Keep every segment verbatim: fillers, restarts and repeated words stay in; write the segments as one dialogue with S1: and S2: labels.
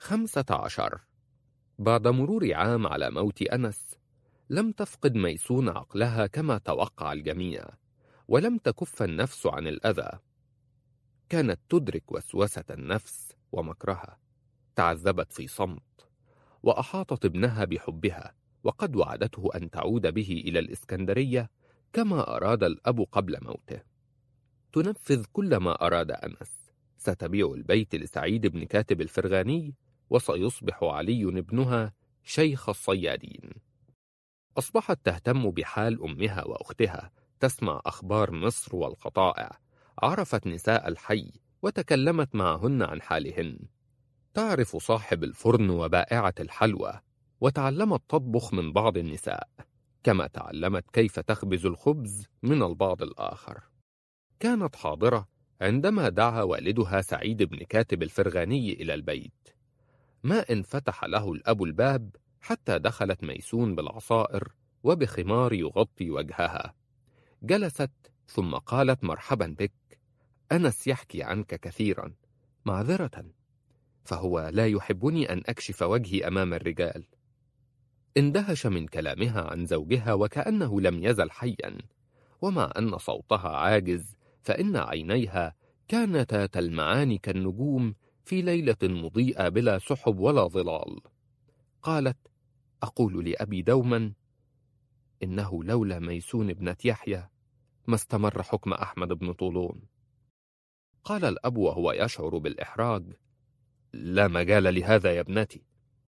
S1: خمسة عشر. بعد مرور عام على موت أنس، لم تفقد ميسون عقلها كما توقع الجميع، ولم تكف النفس عن الأذى. كانت تدرك وسوسة النفس ومكرها، تعذبت في صمت، وأحاطت ابنها بحبها، وقد وعدته أن تعود به إلى الإسكندرية كما أراد الأب قبل موته. تنفذ كل ما أراد أنس. ستبيع البيت لسعيد بن كاتب الفرغاني، وسيصبح علي ابنها شيخ الصيادين. أصبحت تهتم بحال أمها وأختها، تسمع أخبار مصر والقطائع، عرفت نساء الحي وتكلمت معهن عن حالهن، تعرف صاحب الفرن وبائعة الحلوى، وتعلمت تطبخ من بعض النساء، كما تعلمت كيف تخبز الخبز من البعض الآخر. كانت حاضرة عندما دعا والدها سعيد بن كاتب الفرغاني إلى البيت. ما إن فتح له الأب الباب حتى دخلت ميسون بالعصائر وبخمار يغطي وجهها. جلست ثم قالت: مرحبا بك، أنس يحكي عنك كثيرا، معذرة، فهو لا يحبني أن أكشف وجهي أمام الرجال. اندهش من كلامها عن زوجها وكأنه لم يزل حيا، ومع أن صوتها عاجز فإن عينيها كانتا تلمعان كالنجوم في ليلة مضيئة بلا سحب ولا ظلال. قالت: أقول لأبي دوما إنه لولا ميسون ابنة يحيى ما استمر حكم أحمد بن طولون. قال الأب وهو يشعر بالإحراج: لا مجال لهذا يا ابنتي.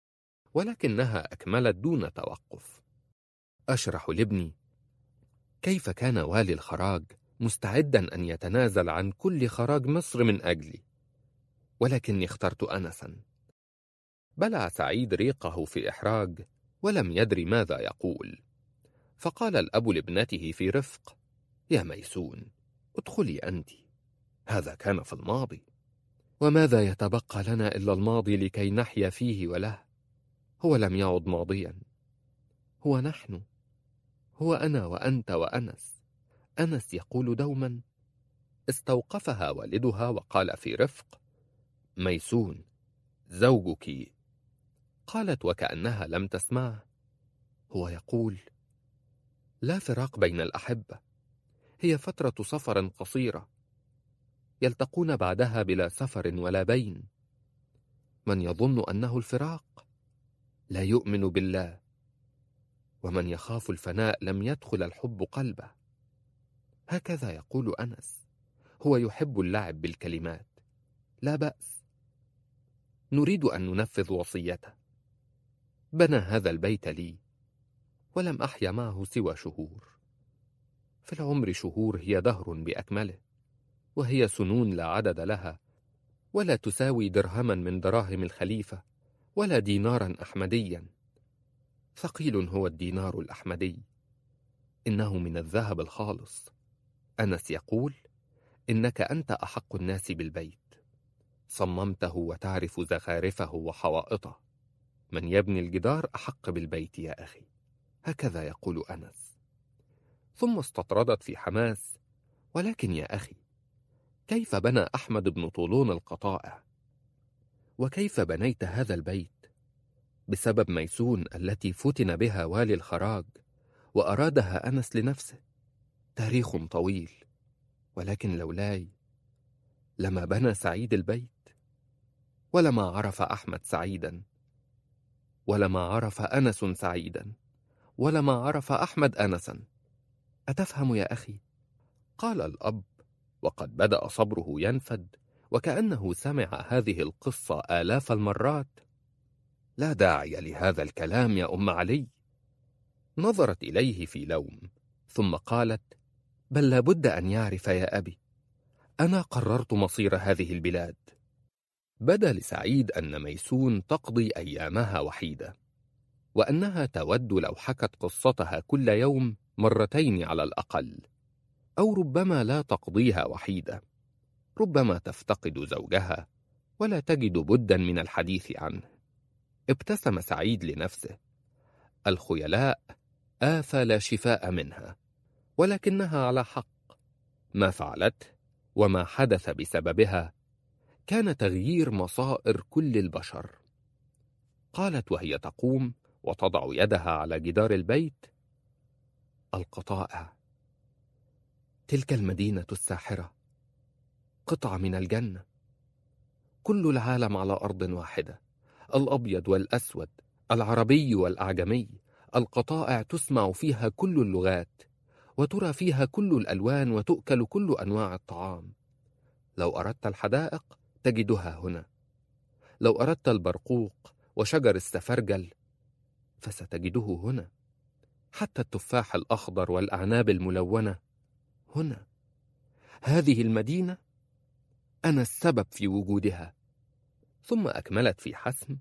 S1: ولكنها أكملت دون توقف: أشرح لابني كيف كان والي الخراج مستعدا أن يتنازل عن كل خراج مصر من أجلي، ولكني اخترت أنسا. بلع سعيد ريقه في إحراج ولم يدري ماذا يقول، فقال الأب لابنته في رفق: يا ميسون، ادخلي أنت، هذا كان في الماضي، وماذا يتبقى لنا إلا الماضي لكي نحيا فيه وله؟ هو لم يعد ماضيا، هو نحن، هو أنا وأنت وأنس. أنس يقول دوما. استوقفها والدها وقال في رفق: ميسون، زوجك. قالت وكأنها لم تسمعه: هو يقول لا فراق بين الأحبة، هي فترة سفر قصيرة، يلتقون بعدها بلا سفر ولا بين. من يظن أنه الفراق لا يؤمن بالله، ومن يخاف الفناء لم يدخل الحب قلبه. هكذا يقول أنس، هو يحب اللعب بالكلمات، لا بأس، نريد أن ننفذ وصيته. بنى هذا البيت لي، ولم أحيا معه سوى شهور. في العمر شهور هي دهر بأكمله، وهي سنون لا عدد لها، ولا تساوي درهما من دراهم الخليفة، ولا دينارا أحمديا. ثقيل هو الدينار الأحمدي، إنه من الذهب الخالص. أنس يقول: إنك أنت أحق الناس بالبيت، صممته وتعرف زخارفه وحوائطه. من يبني الجدار أحق بالبيت يا أخي. هكذا يقول أنس. ثم استطردت في حماس: ولكن يا أخي، كيف بنى أحمد بن طولون القطائع؟ وكيف بنيت هذا البيت؟ بسبب ميسون التي فتن بها والي الخراج، وأرادها أنس لنفسه. تاريخ طويل، ولكن لولاي لما بنى سعيد البيت، ولما عرف أحمد سعيدا، ولما عرف أنس سعيدا، ولما عرف أحمد أنسا. أتفهم يا أخي؟ قال الأب وقد بدأ صبره ينفد، وكأنه سمع هذه القصة آلاف المرات. لا داعي لهذا الكلام يا أم علي. نظرت إليه في لوم، ثم قالت: بل لابد أن يعرف يا أبي، أنا قررت مصير هذه البلاد. بدا لسعيد أن ميسون تقضي أيامها وحيدة، وأنها تود لو حكت قصتها كل يوم مرتين على الأقل، أو ربما لا تقضيها وحيدة، ربما تفتقد زوجها ولا تجد بدا من الحديث عنه. ابتسم سعيد لنفسه. الخيلاء آفة لا شفاء منها، ولكنها على حق. ما فعلته وما حدث بسببها كان تغيير مصائر كل البشر. قالت وهي تقوم وتضع يدها على جدار البيت: القطائع، تلك المدينة الساحرة، قطعة من الجنة، كل العالم على أرض واحدة، الأبيض والأسود، العربي والأعجمي، القطائع تسمع فيها كل اللغات، وترى فيها كل الألوان، وتؤكل كل أنواع الطعام. لو أردت الحدائق تجدها هنا، لو أردت البرقوق وشجر السفرجل فستجده هنا، حتى التفاح الأخضر والأعناب الملونة هنا. هذه المدينة أنا السبب في وجودها. ثم أكملت في حسم: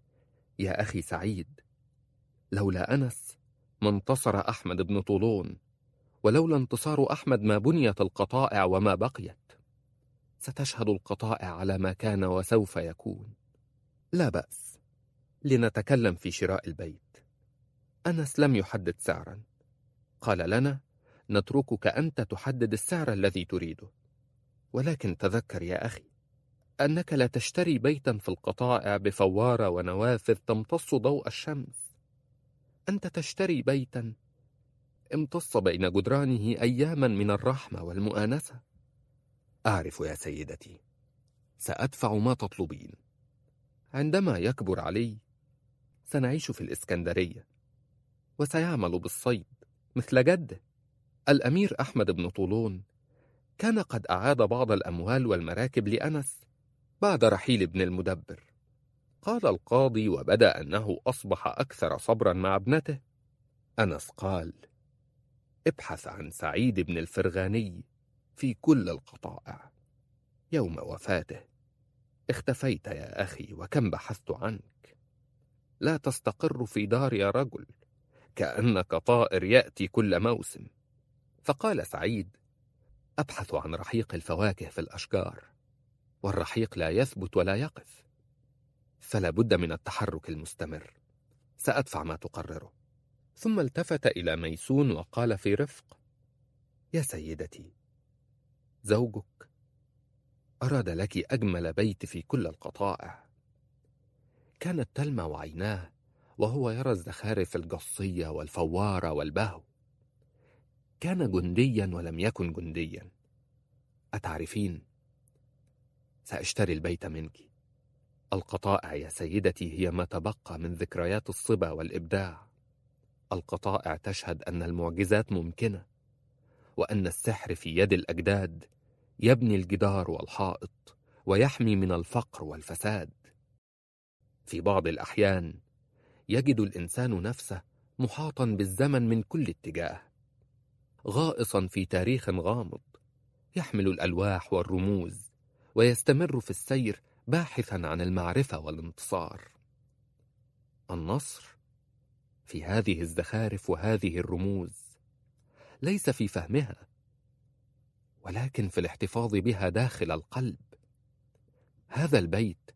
S1: يا أخي سعيد، لولا أنس ما انتصر أحمد بن طولون، ولولا انتصار أحمد ما بنيت القطائع وما بقيت. ستشهد القطائع على ما كان وسوف يكون. لا بأس، لنتكلم في شراء البيت. أنس لم يحدد سعرا، قال لنا: نتركك أنت تحدد السعر الذي تريده، ولكن تذكر يا أخي أنك لا تشتري بيتا في القطائع بفوارة ونوافذ تمتص ضوء الشمس. أنت تشتري بيتا امتص بين جدرانه أياما من الرحمة والمؤانسة. أعرف يا سيدتي، سأدفع ما تطلبين. عندما يكبر علي سنعيش في الإسكندرية، وسيعمل بالصيد مثل جده الأمير أحمد بن طولون. كان قد أعاد بعض الأموال والمراكب لأنس بعد رحيل ابن المدبر. قال القاضي وبدا أنه أصبح أكثر صبرا مع ابنته. أنس قال: ابحث عن سعيد بن الفرغاني في كل القطائع. يوم وفاته اختفيت يا أخي، وكم بحثت عنك. لا تستقر في دار يا رجل، كأنك طائر يأتي كل موسم. فقال سعيد: أبحث عن رحيق الفواكه في الأشجار، والرحيق لا يثبت ولا يقف، فلا بد من التحرك المستمر. سأدفع ما تقرره. ثم التفت إلى ميسون وقال في رفق: يا سيدتي، زوجك أراد لك أجمل بيت في كل القطائع. كانت تلمع عيناه وهو يرى الزخارف الجصية والفوارة والبهو. كان جنديا ولم يكن جنديا. أتعرفين، سأشتري البيت منك. القطائع يا سيدتي هي ما تبقى من ذكريات الصبا والإبداع. القطائع تشهد أن المعجزات ممكنة، وأن السحر في يد الأجداد يبني الجدار والحائط، ويحمي من الفقر والفساد. في بعض الأحيان يجد الإنسان نفسه محاطا بالزمن من كل اتجاه، غائصا في تاريخ غامض، يحمل الألواح والرموز، ويستمر في السير باحثا عن المعرفة والانتصار. النصر في هذه الزخارف وهذه الرموز، ليس في فهمها، ولكن في الاحتفاظ بها داخل القلب. هذا البيت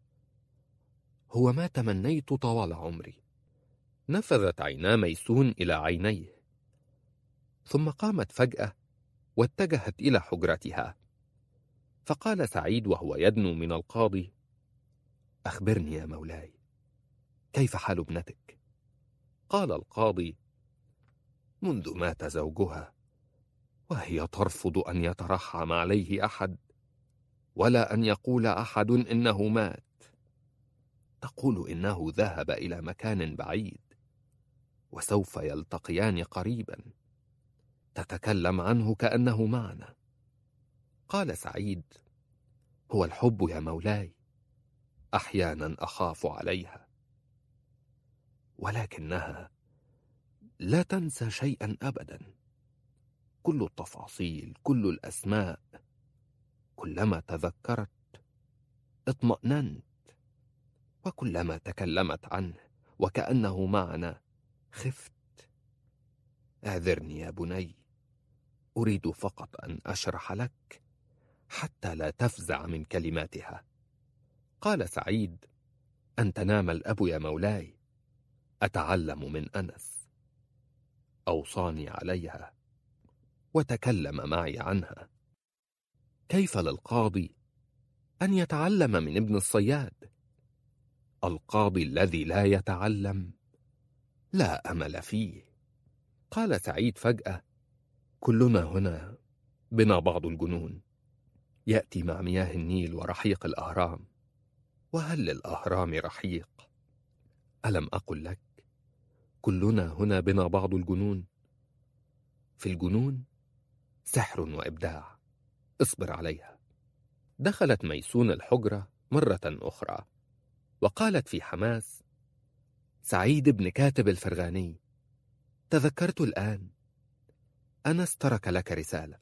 S1: هو ما تمنيت طوال عمري. نفذت عينا ميسون إلى عينيه، ثم قامت فجأة واتجهت إلى حجرتها. فقال سعيد وهو يدنو من القاضي: أخبرني يا مولاي، كيف حال ابنتك؟ قال القاضي: منذ مات زوجها وهي ترفض أن يترحم عليه أحد، ولا أن يقول أحد إنه مات. تقول إنه ذهب إلى مكان بعيد وسوف يلتقيان قريبا. تتكلم عنه كأنه معنا. قال سعيد: هو الحب يا مولاي، أحيانا أخاف عليها، ولكنها لا تنسى شيئا أبدا. كل التفاصيل، كل الأسماء، كلما تذكرت اطمأننت، وكلما تكلمت عنه وكأنه معنا خفت. اعذرني يا بني، أريد فقط أن أشرح لك حتى لا تفزع من كلماتها. قال سعيد: أنت نام الأب يا مولاي، أتعلم من أنس. أوصاني عليها وتكلم معي عنها. كيف للقاضي أن يتعلم من ابن الصياد؟ القاضي الذي لا يتعلم لا أمل فيه. قال سعيد فجأة: كلنا هنا بنا بعض الجنون، يأتي مع مياه النيل ورحيق الأهرام. وهل للأهرام رحيق؟ ألم أقل لك كلنا هنا بنا بعض الجنون؟ في الجنون سحر وإبداع، اصبر عليها. دخلت ميسون الحجرة مرة أخرى وقالت في حماس: سعيد بن كاتب الفرغاني، تذكرت الآن، أنس ترك لك رسالة.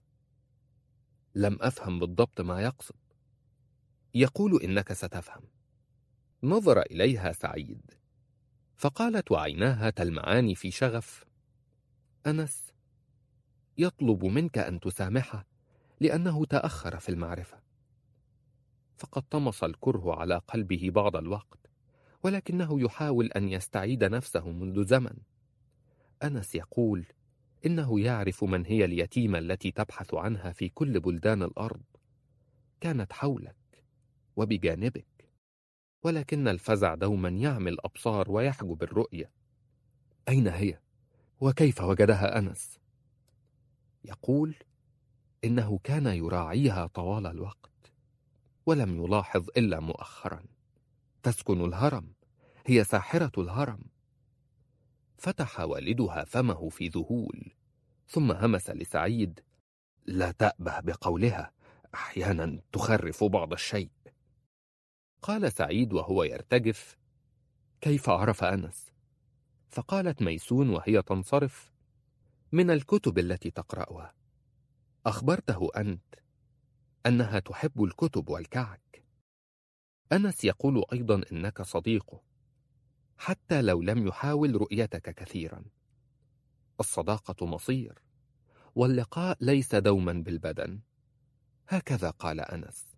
S1: لم أفهم بالضبط ما يقصد، يقول إنك ستفهم. نظر إليها سعيد فقالت وعيناها تلمعان في شغف: أنس يطلب منك أن تسامحه لأنه تأخر في المعرفة. فقد طمس الكره على قلبه بعض الوقت، ولكنه يحاول أن يستعيد نفسه منذ زمن. أنس يقول إنه يعرف من هي اليتيمة التي تبحث عنها في كل بلدان الأرض، كانت حولك وبجانبك، ولكن الفزع دوما يعمي الأبصار ويحجب الرؤية. أين هي؟ وكيف وجدها أنس؟ يقول إنه كان يراعيها طوال الوقت ولم يلاحظ إلا مؤخرا. تسكن الهرم، هي ساحرة الهرم. فتح والدها فمه في ذهول، ثم همس لسعيد: لا تأبه بقولها، أحيانا تخرف بعض الشيء. قال سعيد وهو يرتجف: كيف عرف أنس؟ فقالت ميسون وهي تنصرف: من الكتب التي تقرأها. أخبرته أنت أنها تحب الكتب والكعك. أنس يقول أيضا إنك صديقه، حتى لو لم يحاول رؤيتك كثيرا. الصداقة مصير، واللقاء ليس دوما بالبدن. هكذا قال أنس.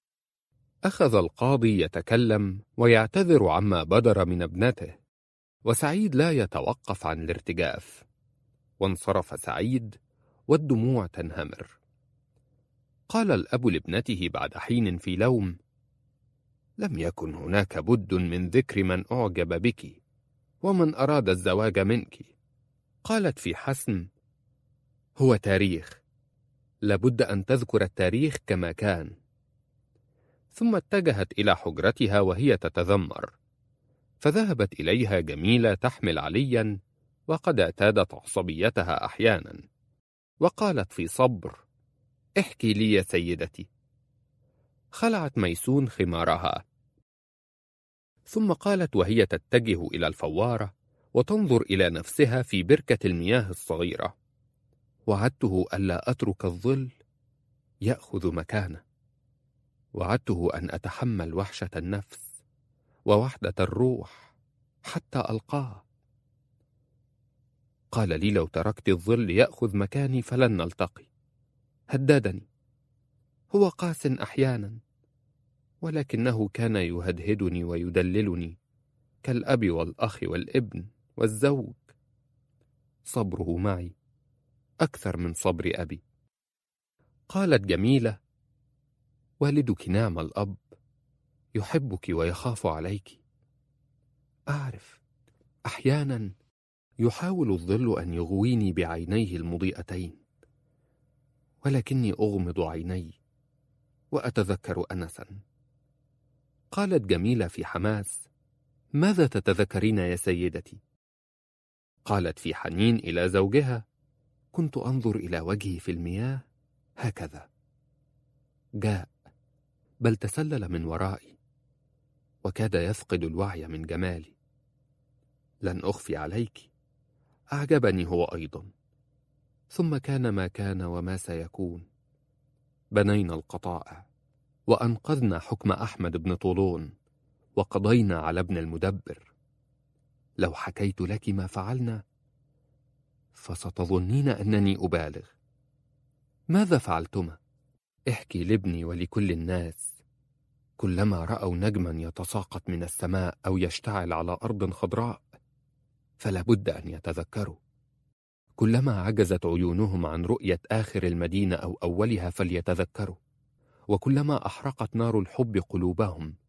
S1: أخذ القاضي يتكلم ويعتذر عما بدر من ابنته، وسعيد لا يتوقف عن الارتجاف. وانصرف سعيد والدموع تنهمر. قال الأب لابنته بعد حين في لوم: لم يكن هناك بد من ذكر من أعجب بك ومن أراد الزواج منك. قالت في حسم: هو تاريخ، لابد أن تذكر التاريخ كما كان. ثم اتجهت إلى حجرتها وهي تتذمر، فذهبت إليها جميلة تحمل عليا وقد اعتادت عصبيتها أحيانا، وقالت في صبر: احكي لي يا سيدتي. خلعت ميسون خمارها، ثم قالت وهي تتجه إلى الفوارة وتنظر إلى نفسها في بركة المياه الصغيرة: وعدته ألا أترك الظل يأخذ مكانه، وعدته أن أتحمل وحشة النفس ووحدة الروح حتى ألقاه. قال لي: لو تركت الظل يأخذ مكاني فلن نلتقي. هددني. هو قاس أحيانا، ولكنه كان يهدهدني ويدللني كالأب والأخ والابن والزوج. صبره معي أكثر من صبر أبي. قالت جميلة: والدك نعم الأب، يحبك ويخاف عليك. أعرف، أحيانا يحاول الظل أن يغويني بعينيه المضيئتين، ولكني أغمض عيني وأتذكر أنسا. قالت جميلة في حماس: ماذا تتذكرين يا سيدتي؟ قالت في حنين إلى زوجها: كنت أنظر إلى وجهي في المياه هكذا، جاء بل تسلل من ورائي وكاد يفقد الوعي من جمالي. لن أخفي عليك، أعجبني هو أيضا، ثم كان ما كان وما سيكون. بنينا القطائع وأنقذنا حكم أحمد بن طولون وقضينا على ابن المدبر. لو حكيت لك ما فعلنا فستظنين أنني أبالغ. ماذا فعلتما؟ احكي لابني ولكل الناس. كلما رأوا نجما يتساقط من السماء أو يشتعل على أرض خضراء فلا بد أن يتذكروا. كلما عجزت عيونهم عن رؤية آخر المدينة أو أولها فليتذكروا. وكلما أحرقت نار الحب قلوبهم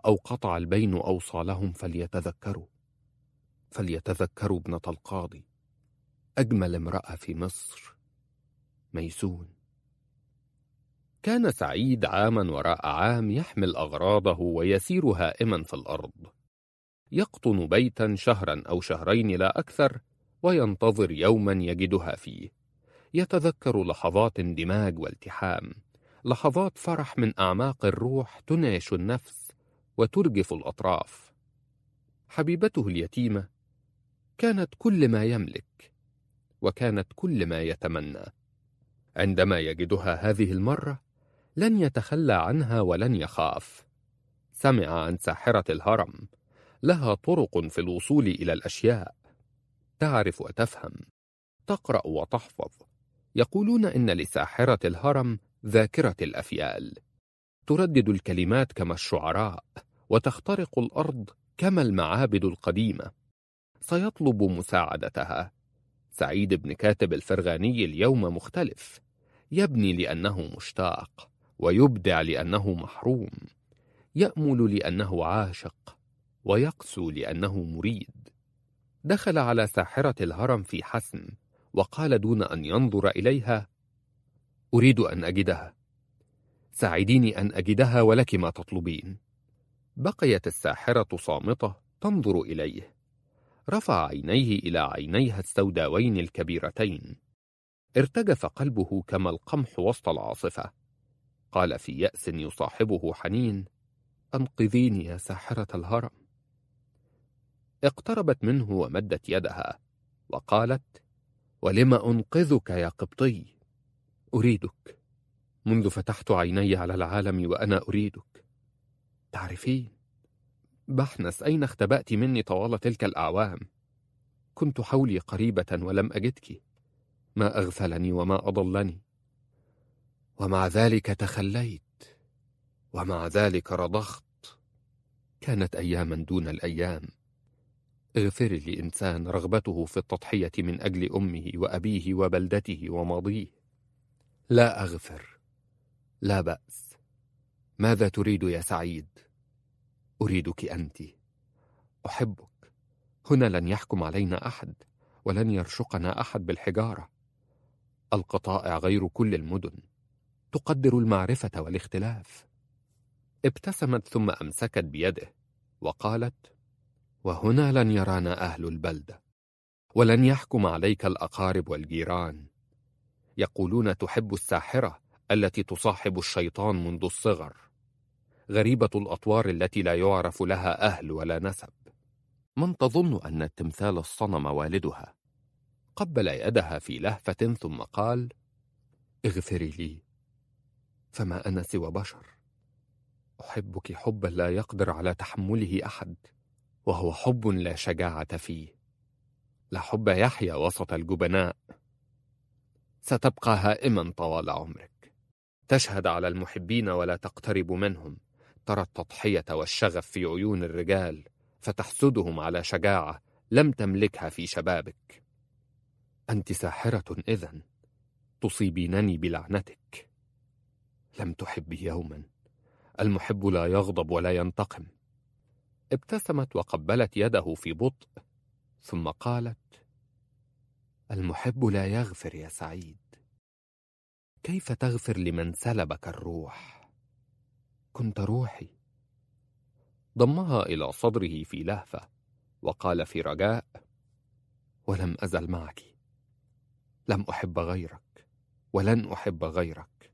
S1: أو قطع البين أوصالهم فليتذكروا فليتذكروا ابنة القاضي، أجمل امرأة في مصر، ميسون. كان سعيد عاما وراء عام يحمل أغراضه ويسير هائما في الأرض، يقطن بيتا شهرا أو شهرين لا أكثر، وينتظر يوما يجدها فيه، يتذكر لحظات اندماج والتحام، لحظات فرح من أعماق الروح تنعش النفس وترجف الأطراف. حبيبته اليتيمة كانت كل ما يملك، وكانت كل ما يتمنى. عندما يجدها هذه المرة لن يتخلى عنها ولن يخاف. سمع عن ساحرة الهرم، لها طرق في الوصول إلى الأشياء، تعرف وتفهم، تقرأ وتحفظ. يقولون إن لساحرة الهرم ذاكرة الأفيال، تردد الكلمات كما الشعراء، وتخترق الأرض كما المعابد القديمة. سيطلب مساعدتها. سعيد بن كاتب الفرغاني اليوم مختلف، يبني لأنه مشتاق، ويبدع لأنه محروم، يأمل لأنه عاشق، ويقسو لأنه مريد. دخل على ساحرة الهرم في حسم، وقال دون أن ينظر إليها: أريد أن أجدها، ساعديني أن أجدها ولك ما تطلبين. بقيت الساحرة صامتة تنظر إليه. رفع عينيه إلى عينيها السوداوين الكبيرتين. ارتجف قلبه كما القمح وسط العاصفة. قال في يأس يصاحبه حنين: أنقذيني يا ساحرة الهرم. اقتربت منه ومدت يدها وقالت: ولم أنقذك يا قبطي؟ أريدك منذ فتحت عيني على العالم وأنا أريدك. تعرفين بحنس أين اختبأت مني طوال تلك الأعوام؟ كنت حولي قريبة ولم أجدك، ما أغفلني وما أضلني، ومع ذلك تخليت، ومع ذلك رضخت. كانت أياما دون الأيام. اغفري لإنسان رغبته في التضحية من أجل أمه وأبيه وبلدته وماضيه. لا أغفر، لا بأس. ماذا تريد يا سعيد؟ أريدك أنت، أحبك. هنا لن يحكم علينا أحد، ولن يرشقنا أحد بالحجارة. القطائع غير كل المدن، تقدر المعرفة والاختلاف. ابتسمت ثم أمسكت بيده وقالت: وهنا لن يرانا أهل البلدة، ولن يحكم عليك الأقارب والجيران. يقولون تحب الساحرة التي تصاحب الشيطان منذ الصغر، غريبة الأطوار التي لا يعرف لها أهل ولا نسب. من تظن أن التمثال الصنم والدها؟ قبل يدها في لهفة ثم قال: اغفري لي، فما أنا سوى بشر. أحبك حبا لا يقدر على تحمله أحد، وهو حب لا شجاعة فيه، لا حب يحيا وسط الجبناء. ستبقى هائما طوال عمرك، تشهد على المحبين ولا تقترب منهم، ترى التضحية والشغف في عيون الرجال، فتحسدهم على شجاعة لم تملكها في شبابك. أنت ساحرة إذن، تصيبينني بلعنتك. لم تحبي يوما، المحب لا يغضب ولا ينتقم. ابتسمت وقبلت يده في بطء، ثم قالت: المحب لا يغفر يا سعيد. كيف تغفر لمن سلبك الروح؟ كنت روحي. ضمها إلى صدره في لهفة وقال في رجاء: ولم أزل معك، لم أحب غيرك ولن أحب غيرك.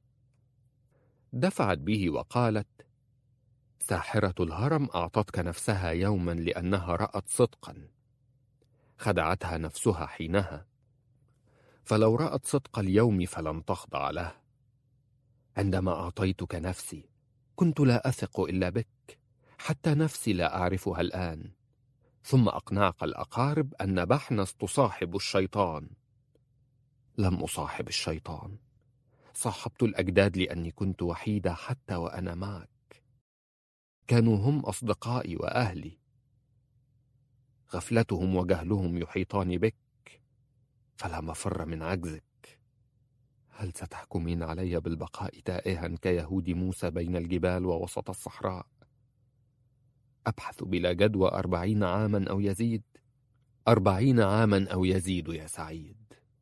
S1: دفعت به وقالت: ساحرة الهرم أعطتك نفسها يوما لأنها رأت صدقا، خدعتها نفسها حينها، فلو رأت صدق اليوم فلن تخضع له. عندما أعطيتك نفسي كنت لا أثق إلا بك، حتى نفسي لا أعرفها الآن. ثم أقنعك الأقارب أن بحنس تصاحب الشيطان. لم أصاحب الشيطان، صاحبت الأجداد لأني كنت وحيدة حتى وأنا معك. كانوا هم أصدقائي وأهلي. غفلتهم وجهلهم يحيطان بك، فلا مفر من عجزك. هل ستحكمين علي بالبقاء تائها كيهود موسى بين الجبال ووسط الصحراء؟ أبحث بلا جدوى أربعين عاما أو يزيد، أربعين عاما أو يزيد يا سعيد.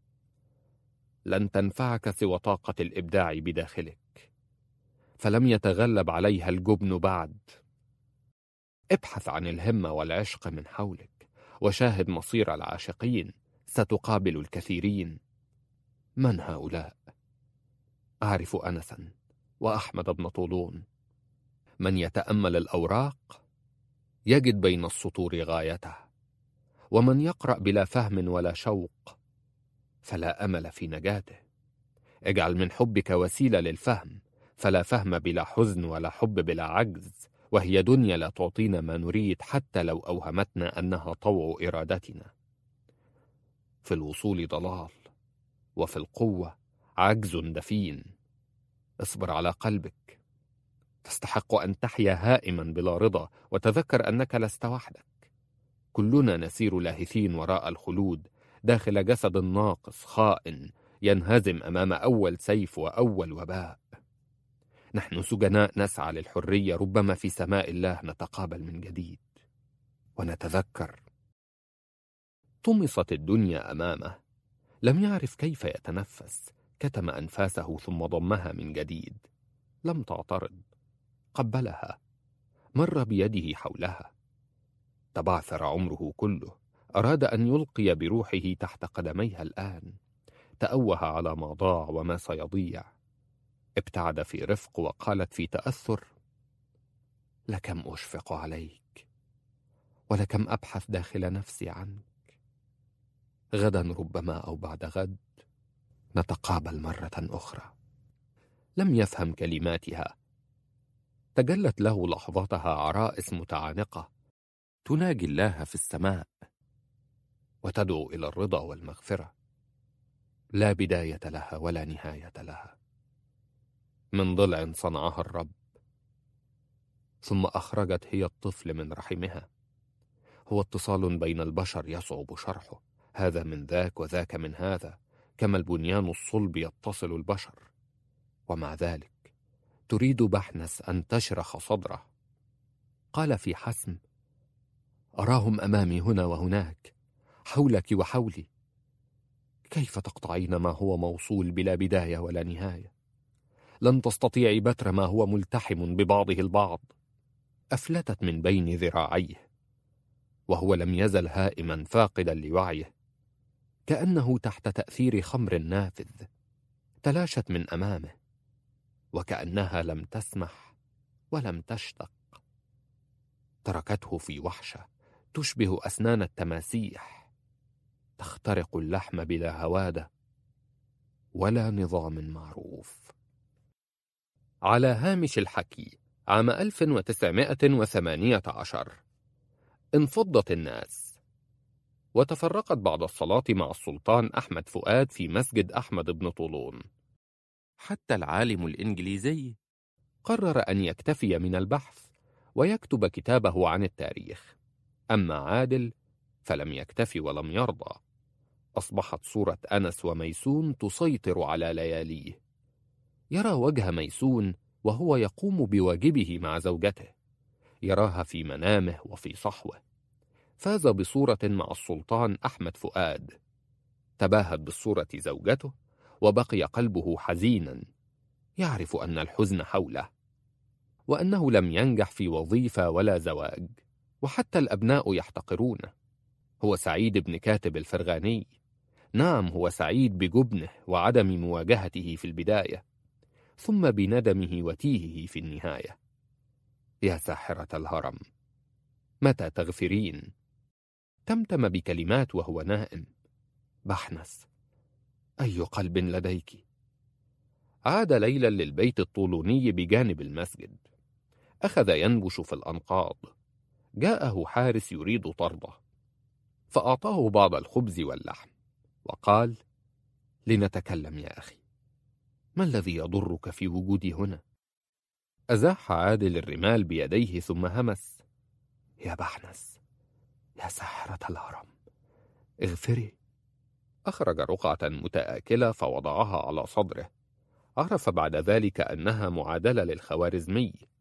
S1: لن تنفعك سوى طاقة الإبداع بداخلك، فلم يتغلب عليها الجبن بعد. ابحث عن الهمة والعشق من حولك، وشاهد مصير العاشقين، ستقابل الكثيرين. من هؤلاء؟ أعرف أنسا وأحمد بن طولون. من يتأمل الأوراق يجد بين السطور غايته، ومن يقرأ بلا فهم ولا شوق فلا أمل في نجاته. اجعل من حبك وسيلة للفهم، فلا فهم بلا حزن ولا حب بلا عجز، وهي دنيا لا تعطينا ما نريد حتى لو أوهمتنا أنها طوع إرادتنا. في الوصول ضلال، وفي القوة عجز دفين. اصبر على قلبك، تستحق أن تحيا هائما بلا رضا، وتذكر أنك لست وحدك. كلنا نسير لاهثين وراء الخلود، داخل جسد ناقص خائن ينهزم أمام أول سيف وأول وباء. نحن سجناء نسعى للحرية، ربما في سماء الله نتقابل من جديد. ونتذكر طمست الدنيا أمامه، لم يعرف كيف يتنفس، كتم أنفاسه ثم ضمها من جديد. لم تعترض، قبلها، مر بيده حولها. تبعثر عمره كله، أراد أن يلقي بروحه تحت قدميها الآن. تأوه على ما ضاع وما سيضيع. ابتعد في رفق وقالت في تأثر: لكم أشفق عليك، ولكم أبحث داخل نفسي عنك. غدا ربما أو بعد غد نتقابل مرة أخرى. لم يفهم كلماتها. تجلت له لحظتها عرائس متعانقة تناجي الله في السماء وتدعو إلى الرضا والمغفرة. لا بداية لها ولا نهاية لها. من ضلع صنعها الرب، ثم أخرجت هي الطفل من رحمها. هو اتصال بين البشر يصعب شرحه، هذا من ذاك وذاك من هذا، كما البنيان الصلب يتصل البشر. ومع ذلك تريد بحنس أن تشرخ صدره. قال في حسم: أراهم أمامي هنا وهناك، حولك وحولي. كيف تقطعين ما هو موصول بلا بداية ولا نهاية؟ لن تستطيعي بتر ما هو ملتحم ببعضه البعض. أفلتت من بين ذراعيه، وهو لم يزل هائما فاقدا لوعيه، كأنه تحت تأثير خمر نافذ. تلاشت من أمامه، وكأنها لم تسمح ولم تشتق. تركته في وحشة تشبه أسنان التماسيح، تخترق اللحم بلا هوادة ولا نظام معروف. على هامش الحكي عام ألف وتسعمائة وثمانية عشر انفضت الناس، وتفرقت بعد الصلاة مع السلطان أحمد فؤاد في مسجد أحمد بن طولون. حتى العالم الإنجليزي قرر أن يكتفي من البحث ويكتب كتابه عن التاريخ. أما عادل فلم يكتفي ولم يرضى. أصبحت صورة أنس وميسون تسيطر على لياليه. يرى وجه ميسون وهو يقوم بواجبه مع زوجته، يراها في منامه وفي صحوه. فاز بصورة مع السلطان أحمد فؤاد، تباهت بالصورة زوجته، وبقي قلبه حزينا، يعرف أن الحزن حوله، وأنه لم ينجح في وظيفة ولا زواج، وحتى الأبناء يحتقرونه. هو سعيد بن كاتب الفرغاني، نعم هو سعيد بجبنه وعدم مواجهته في البداية، ثم بندمه وتيهه في النهاية. يا ساحرة الهرم، متى تغفرين؟ تمتم بكلمات وهو نائم: بحنس، أي قلب لديك؟ عاد ليلا للبيت الطولوني بجانب المسجد. أخذ ينبش في الأنقاض. جاءه حارس يريد طرده، فأعطاه بعض الخبز واللحم وقال: لنتكلم يا أخي، ما الذي يضرك في وجودي هنا؟ أزاح عادل الرمال بيديه ثم همس: يا بحنس، يا ساحرة الهرم، اغفري. أخرج رقعة متآكلة فوضعها على صدره. عرف بعد ذلك أنها معادلة للخوارزمي.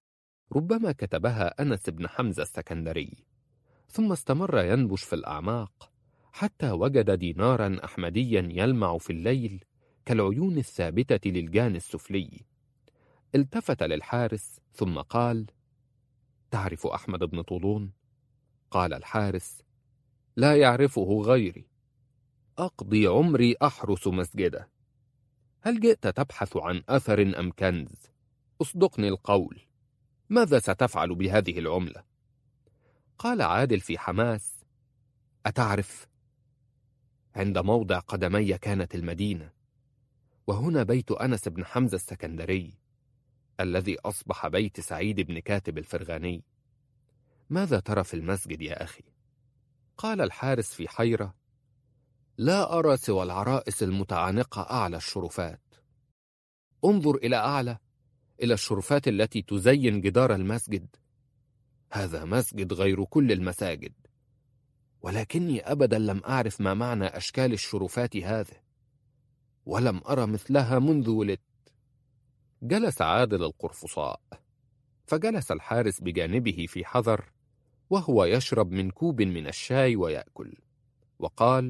S1: ربما كتبها أنس بن حمزة السكندري، ثم استمر ينبش في الأعماق حتى وجد دينارا أحمديا يلمع في الليل كالعيون الثابتة للجان السفلي. التفت للحارس ثم قال: تعرف أحمد بن طولون؟ قال الحارس: لا يعرفه غيري، أقضي عمري أحرس مسجده. هل جئت تبحث عن أثر أم كنز؟ أصدقني القول، ماذا ستفعل بهذه العملة؟ قال عادل في حماس: أتعرف؟ عند موضع قدمي كانت المدينة، وهنا بيت أنس بن حمزة السكندري الذي أصبح بيت سعيد بن كاتب الفرغاني. ماذا ترى في المسجد يا أخي؟ قال الحارس في حيرة: لا أرى سوى العرائس المتعانقة أعلى الشرفات. انظر إلى أعلى، إلى الشرفات التي تزين جدار المسجد. هذا مسجد غير كل المساجد، ولكني أبدا لم أعرف ما معنى أشكال الشرفات هذه، ولم أرى مثلها منذ ولدت. جلس عادل القرفصاء، فجلس الحارس بجانبه في حذر وهو يشرب من كوب من الشاي ويأكل، وقال: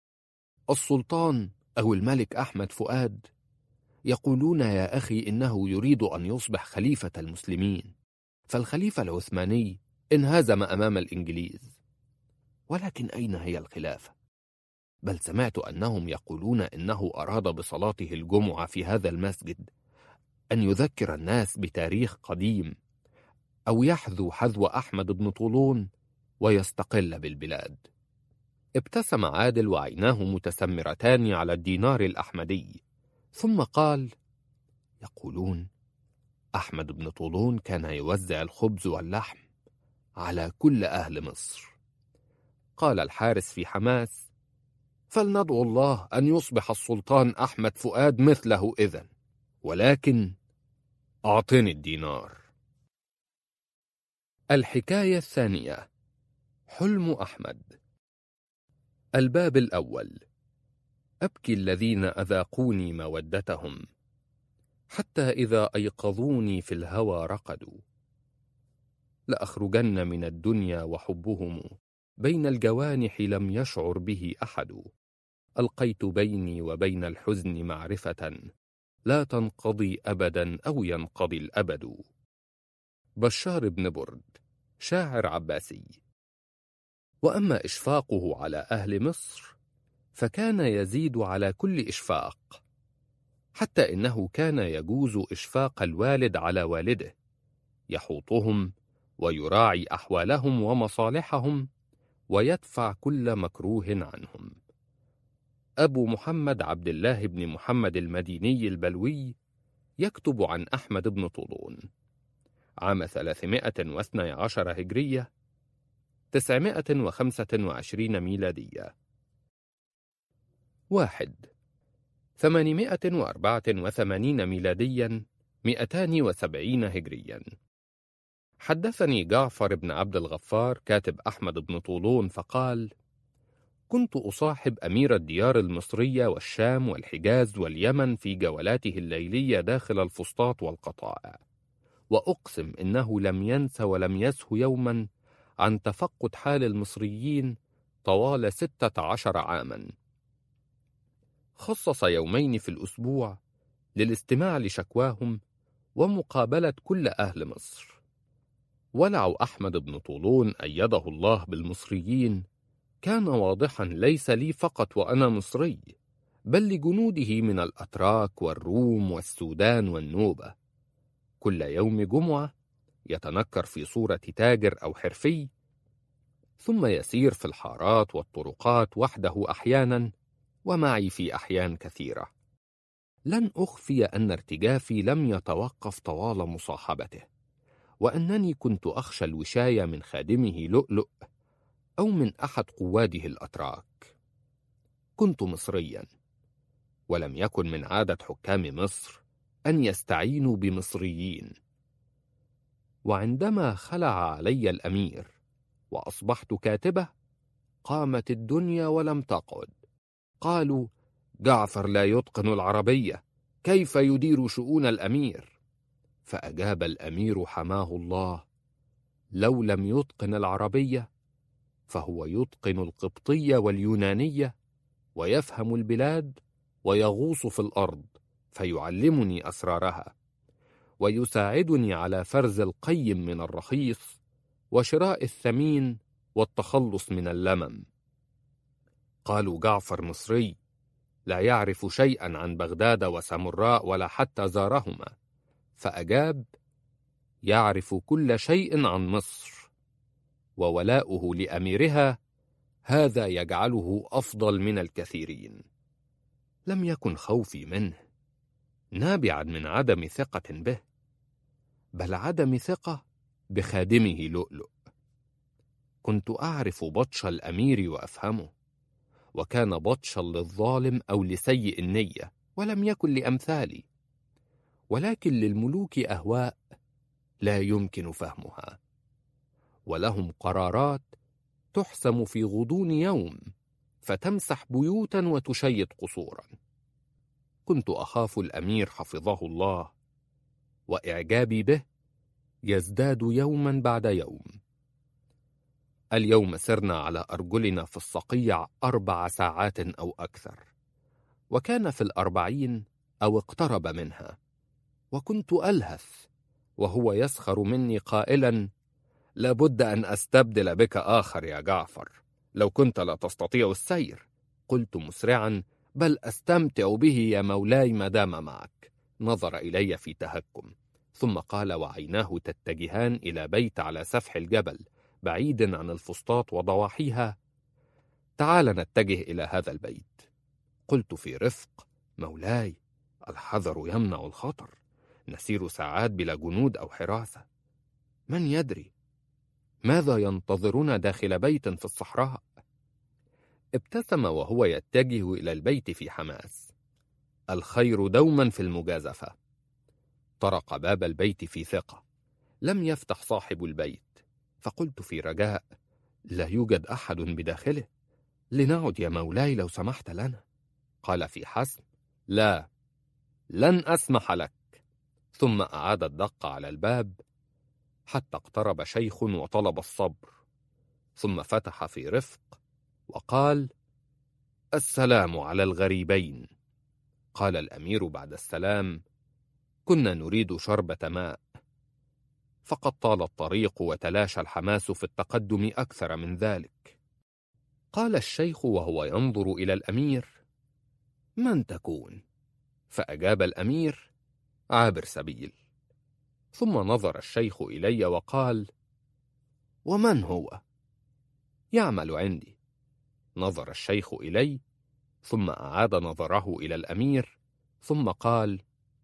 S1: السلطان أو الملك أحمد فؤاد يقولون يا أخي إنه يريد أن يصبح خليفة المسلمين، فالخليفة العثماني انهزم أمام الإنجليز. ولكن أين هي الخلافة؟ بل سمعت أنهم يقولون إنه أراد بصلاته الجمعة في هذا المسجد أن يذكر الناس بتاريخ قديم، أو يحذو حذو أحمد بن طولون ويستقل بالبلاد. ابتسم عادل وعيناه متسمرتان على الدينار الأحمدي، ثم قال: يقولون أحمد بن طولون كان يوزع الخبز واللحم على كل أهل مصر. قال الحارس في حماس: فلندعو الله أن يصبح السلطان أحمد فؤاد مثله إذن، ولكن أعطني الدينار. الحكاية الثانية: حلم أحمد. الباب الأول: أبكي الذين أذاقوني مودتهم، حتى إذا أيقظوني في الهوى رقدوا. لأخرجن من الدنيا وحبهم بين الجوانح لم يشعر به أحد. ألقيت بيني وبين الحزن معرفة لا تنقضي أبدا أو ينقضي الأبد. بشار بن برد، شاعر عباسي. وأما إشفاقه على أهل مصر فكان يزيد على كل إشفاق، حتى إنه كان يجوز إشفاق الوالد على والده، يحوطهم ويراعي أحوالهم ومصالحهم ويدفع كل مكروه عنهم. أبو محمد عبد الله بن محمد المديني البلوي يكتب عن أحمد بن طولون عام ثلاثمائة واثني عشر هجرية، تسعمائة وخمسة وعشرين ميلادية. واحد، ثمانمائة وأربعة وثمانين ميلاديا، مئتان وسبعين هجريا. حدثني جعفر بن عبد الغفار كاتب أحمد بن طولون فقال: كنت أصاحب أمير الديار المصرية والشام والحجاز واليمن في جولاته الليلية داخل الفسطاط والقطائع، وأقسم إنه لم ينس ولم يسه يوما عن تفقد حال المصريين طوال ستة عشر عاما. خصص يومين في الأسبوع للاستماع لشكواهم ومقابلة كل أهل مصر. ولع أحمد بن طولون أيده الله بالمصريين كان واضحا ليس لي فقط وأنا مصري، بل لجنوده من الأتراك والروم والسودان والنوبة. كل يوم جمعة يتنكر في صورة تاجر أو حرفي، ثم يسير في الحارات والطرقات وحده أحيانا ومعي في أحيان كثيرة. لن أخفي أن ارتجافي لم يتوقف طوال مصاحبته، وأنني كنت أخشى الوشاية من خادمه لؤلؤ أو من أحد قواده الأتراك. كنت مصريا، ولم يكن من عادة حكام مصر أن يستعينوا بمصريين. وعندما خلع علي الأمير وأصبحت كاتبة قامت الدنيا ولم تقعد. قالوا: جعفر لا يتقن العربية، كيف يدير شؤون الأمير؟ فأجاب الأمير حماه الله: لو لم يتقن العربية فهو يتقن القبطية واليونانية، ويفهم البلاد ويغوص في الأرض فيعلمني أسرارها، ويساعدني على فرز القيم من الرخيص وشراء الثمين والتخلص من اللمم. قالوا: جعفر مصري لا يعرف شيئا عن بغداد وسامراء ولا حتى زارهما. فأجاب: يعرف كل شيء عن مصر، وولاؤه لأميرها هذا يجعله أفضل من الكثيرين. لم يكن خوفي منه نابعا من عدم ثقة به، بل عدم ثقة بخادمه لؤلؤ. كنت أعرف بطش الأمير وأفهمه، وكان بطشا للظالم أو لسيء النية، ولم يكن لأمثالي. ولكن للملوك أهواء لا يمكن فهمها، ولهم قرارات تحسم في غضون يوم فتمسح بيوتا وتشيد قصورا. كنت أخاف الأمير حفظه الله، وإعجابي به يزداد يوما بعد يوم. اليوم سرنا على أرجلنا في الصقيع أربع ساعات أو أكثر، وكان في الأربعين أو اقترب منها، وكنت ألهث وهو يسخر مني قائلا: لابد أن أستبدل بك آخر يا جعفر، لو كنت لا تستطيع السير. قلت مسرعا: بل أستمتع به يا مولاي ما دام معك. نظر إلي في تهكم، ثم قال وعيناه تتجهان إلى بيت على سفح الجبل بعيد عن الفسطاط وضواحيها: تعال نتجه إلى هذا البيت. قلت في رفق: مولاي، الحذر يمنع الخطر، نسير ساعات بلا جنود أو حراسة، من يدري ماذا ينتظرنا داخل بيت في الصحراء. ابتسم وهو يتجه إلى البيت في حماس: الخير دوما في المجازفة. طرق باب البيت في ثقة، لم يفتح صاحب البيت، فقلت في رجاء: لا يوجد أحد بداخله، لنعد يا مولاي لو سمحت لنا. قال في حسم: لا، لن أسمح لك. ثم أعاد الدق على الباب حتى اقترب شيخ وطلب الصبر، ثم فتح في رفق وقال: السلام على الغريبين. قال الأمير بعد السلام: كنا نريد شربة ماء. فقد طال الطريق وتلاشى الحماس في التقدم أكثر من ذلك. قال الشيخ وهو ينظر إلى الأمير: من تكون؟ فأجاب الأمير: عابر سبيل. ثم نظر الشيخ إلي وقال: ومن هو؟ يعمل عندي. نظر الشيخ إلي، ثم أعاد نظره إلى الأمير، ثم قال: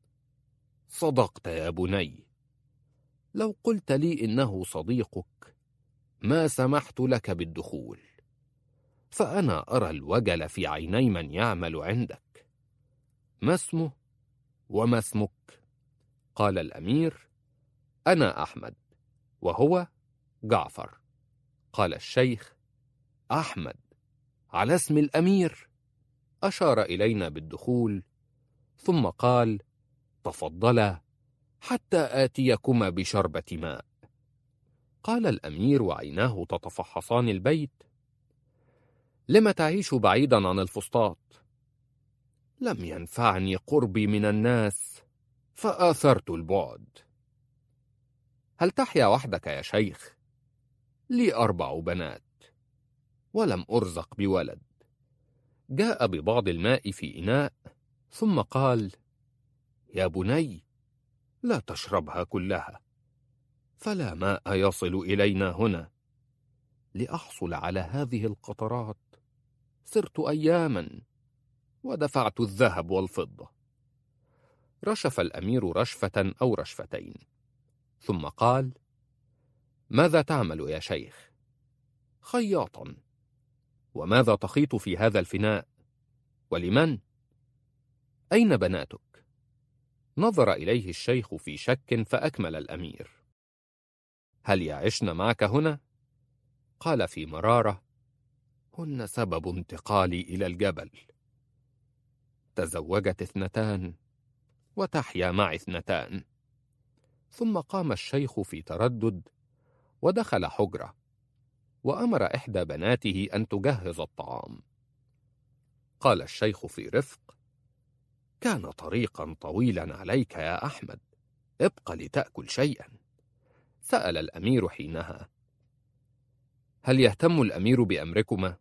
S1: صدقت يا بني، لو قلت لي إنه صديقك ما سمحت لك بالدخول، فأنا أرى الوجل في عيني من يعمل عندك. ما اسمه وما اسمك؟ قال الأمير: أنا أحمد، وهو جعفر. قال الشيخ: أحمد على اسم الأمير؟ أشار إلينا بالدخول، ثم قال: تفضلا حتى آتيكما بشربة ماء. قال الأمير وعيناه تتفحصان البيت: لم تعيش بعيدا عن الفسطاط؟ لم ينفعني قربي من الناس فآثرت البعد. هل تحيا وحدك يا شيخ؟ لي أربع بنات ولم أرزق بولد. جاء ببعض الماء في إناء، ثم قال: يا بني، لا تشربها كلها، فلا ماء يصل إلينا هنا. لأحصل على هذه القطرات سرت أياما ودفعت الذهب والفضة. رشف الأمير رشفة أو رشفتين، ثم قال: ماذا تعمل يا شيخ؟ خياطا. وماذا تخيط في هذا الفناء؟ ولمن؟ أين بناتك؟ نظر إليه الشيخ في شك فأكمل الأمير: هل يعشن معك هنا؟ قال في مرارة: هن سبب انتقالي إلى الجبل. تزوجت اثنتان وتحيا معي اثنتان. ثم قام الشيخ في تردد ودخل حجرة، وأمر إحدى بناته أن تجهز الطعام. قال الشيخ في رفق: كان طريقا طويلا عليك يا أحمد، ابق لتأكل شيئا. سأل الأمير حينها: هل يهتم الأمير بأمركما؟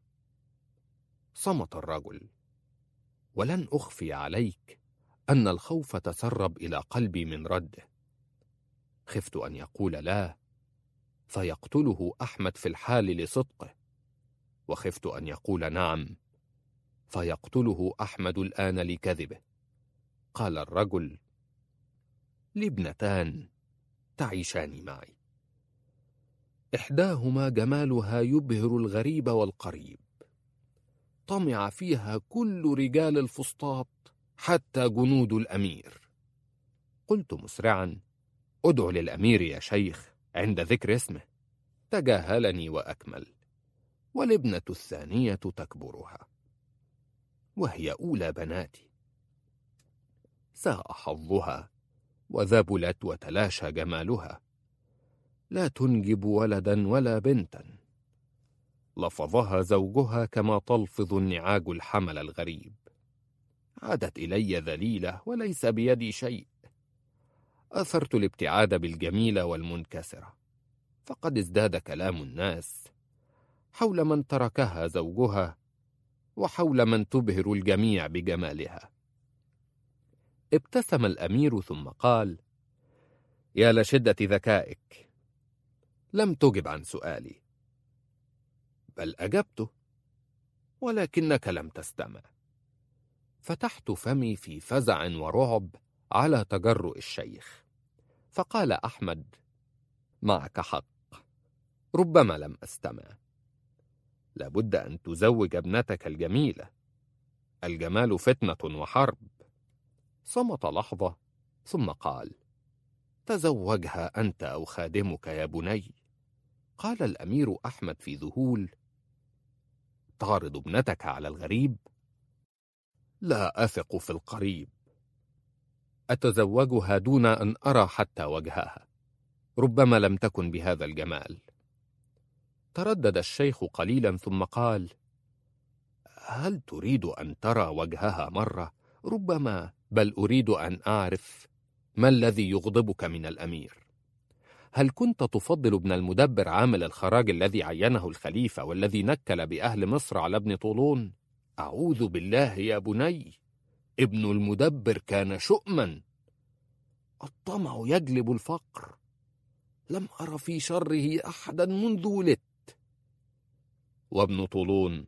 S1: صمت الرجل. ولن أخفي عليك أن الخوف تسرب إلى قلبي من رده. خفت أن يقول لا فيقتله أحمد في الحال لصدقه، وخفت أن يقول نعم فيقتله أحمد الآن لكذبه. قال الرجل: لي ابنتان تعيشان معي، إحداهما جمالها يبهر الغريب والقريب، طمع فيها كل رجال الفسطاط حتى جنود الأمير. قلت مسرعا: أدع للأمير يا شيخ عند ذكر اسمه. تجاهلني وأكمل: والابنة الثانية تكبرها، وهي أولى بناتي. ساء حظها وذبلت وتلاشى جمالها، لا تنجب ولدا ولا بنتا. لفظها زوجها كما تلفظ النعاج الحمل الغريب. عادت إلي ذليلة وليس بيدي شيء. أثرت الابتعاد بالجميلة والمنكسرة، فقد ازداد كلام الناس حول من تركها زوجها وحول من تبهر الجميع بجمالها. ابتسم الأمير ثم قال: يا لشدة ذكائك، لم تجب عن سؤالي. بل أجبته، ولكنك لم تستمع. فتحت فمي في فزع ورعب على تجرؤ الشيخ، فقال أحمد: معك حق، ربما لم أستمع. لابد أن تزوج ابنتك الجميلة، الجمال فتنة وحرب. صمت لحظة ثم قال: تزوجها أنت أو خادمك يا بني. قال الأمير أحمد في ذهول: تعرض ابنتك على الغريب؟ لا أثق في القريب. أتزوجها دون أن أرى حتى وجهها، ربما لم تكن بهذا الجمال. تردد الشيخ قليلا ثم قال: هل تريد أن ترى وجهها مرة؟ ربما، بل أريد أن أعرف ما الذي يغضبك من الأمير. هل كنت تفضل ابن المدبر عامل الخراج الذي عينه الخليفة والذي نكل بأهل مصر على ابن طولون؟ أعوذ بالله يا بني، ابن المدبر كان شؤما. الطمع يجلب الفقر، لم أر في شره أحدا منذ ولدت. وابن طولون،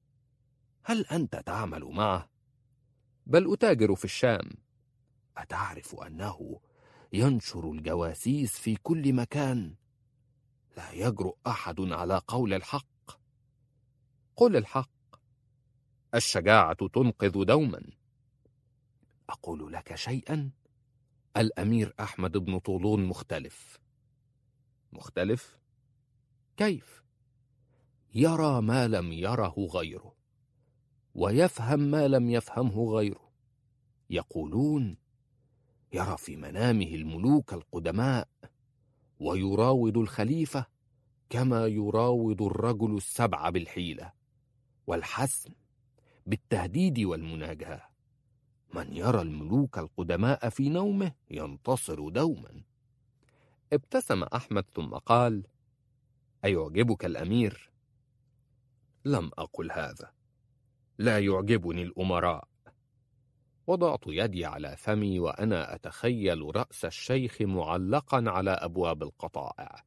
S1: هل أنت تعمل معه؟ بل أتاجر في الشام. أتعرف أنه ينشر الجواسيس في كل مكان؟ لا يجرؤ أحد على قول الحق. قل الحق، الشجاعة تنقذ دوما. أقول لك شيئا، الأمير أحمد بن طولون مختلف. مختلف؟ كيف؟ يرى ما لم يره غيره، ويفهم ما لم يفهمه غيره. يقولون يرى في منامه الملوك القدماء، ويراود الخليفة كما يراود الرجل السبع بالحيلة والحسم، بالتهديد والمناجاة. من يرى الملوك القدماء في نومه ينتصر دوما. ابتسم أحمد ثم قال: أيعجبك الأمير؟ لم أقل هذا، لا يعجبني الأمراء. وضعت يدي على فمي وأنا أتخيل رأس الشيخ معلقا على أبواب القطائع.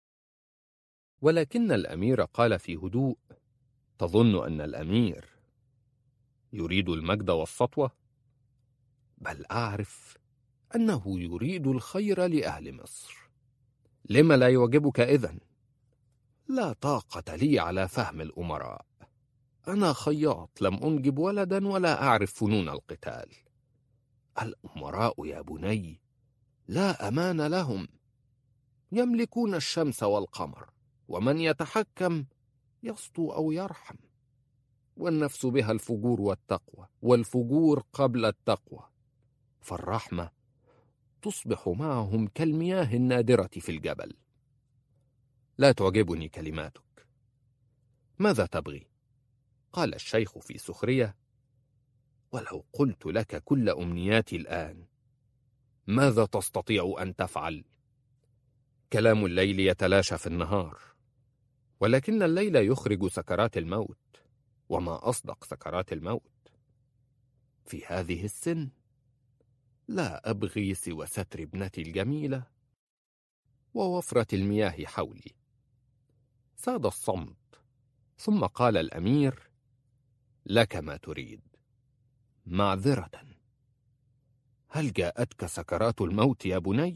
S1: ولكن الأمير قال في هدوء: تظن أن الأمير يريد المجد والسطوة؟ بل أعرف أنه يريد الخير لأهل مصر. لما لا يعجبك إذن؟ لا طاقة لي على فهم الأمراء. أنا خياط، لم أنجب ولدا ولا أعرف فنون القتال. الأمراء يا بني لا أمان لهم، يملكون الشمس والقمر، ومن يتحكم يسطو أو يرحم. والنفس بها الفجور والتقوى، والفجور قبل التقوى. فالرحمة تصبح معهم كالمياه النادرة في الجبل. لا تعجبني كلماتك. ماذا تبغي؟ قال الشيخ في سخرية: ولو قلت لك كل أمنياتي الآن، ماذا تستطيع أن تفعل؟ كلام الليل يتلاشى في النهار، ولكن الليل يخرج سكرات الموت، وما أصدق سكرات الموت. في هذه السن لا أبغي سوى ستر ابنتي الجميلة ووفرة المياه حولي. ساد الصمت، ثم قال الأمير: لك ما تريد. معذرة، هل جاءتك سكرات الموت يا بني؟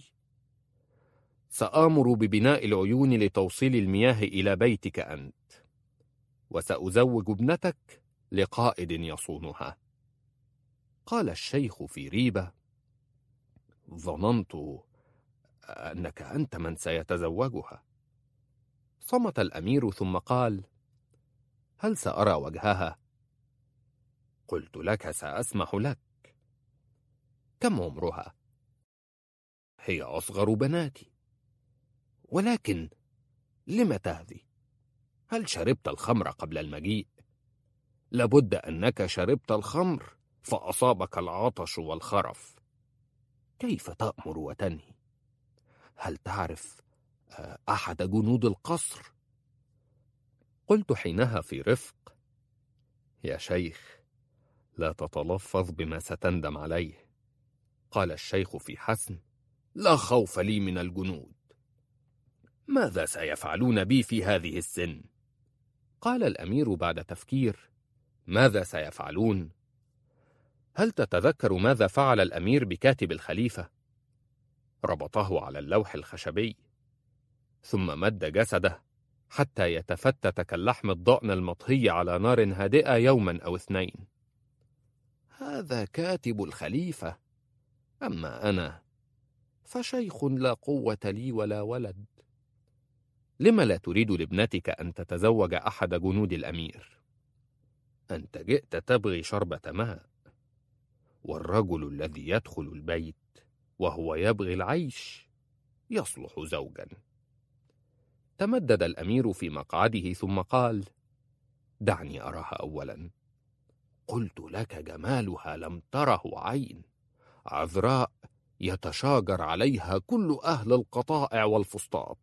S1: سآمر ببناء العيون لتوصيل المياه إلى بيتك أنت، وسأزوج ابنتك لقائد يصونها. قال الشيخ في ريبة: ظننت أنك أنت من سيتزوجها. صمت الأمير ثم قال: هل سأرى وجهها؟ قلت لك سأسمح لك. كم عمرها؟ هي أصغر بناتي. ولكن لم تهذي؟ هل شربت الخمر قبل المجيء؟ لابد أنك شربت الخمر فأصابك العطش والخرف. كيف تأمر وتنهي؟ هل تعرف أحد جنود القصر؟ قلت حينها في رفق: يا شيخ، لا تتلفظ بما ستندم عليه. قال الشيخ في حسم: لا خوف لي من الجنود. ماذا سيفعلون بي في هذه السن؟ قال الأمير بعد تفكير: ماذا سيفعلون؟ هل تتذكر ماذا فعل الأمير بكاتب الخليفة؟ ربطه على اللوح الخشبي، ثم مد جسده حتى يتفتت كاللحم الضأن المطهي على نار هادئة يوما أو اثنين. هذا كاتب الخليفة، أما أنا فشيخ لا قوة لي ولا ولد. لم لا تريد لابنتك أن تتزوج أحد جنود الأمير؟ أنت جئت تبغي شربة ماء، والرجل الذي يدخل البيت وهو يبغي العيش يصلح زوجا. تمدد الأمير في مقعده ثم قال: دعني أراها أولا. قلت لك جمالها لم تره عين، عذراء يتشاجر عليها كل أهل القطائع والفسطاط.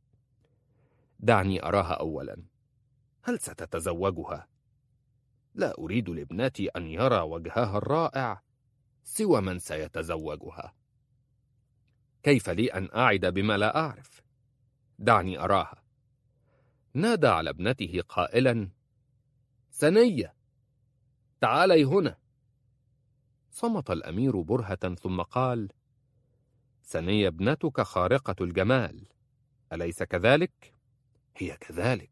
S1: دعني أراها أولا. هل ستتزوجها؟ لا أريد لابنتي أن يرى وجهها الرائع سوى من سيتزوجها. كيف لي أن أعد بما لا أعرف؟ دعني أراها. نادى على ابنته قائلا: سنية، تعالي هنا. صمت الأمير برهة ثم قال: سنية ابنتك خارقة الجمال، أليس كذلك؟ هي كذلك،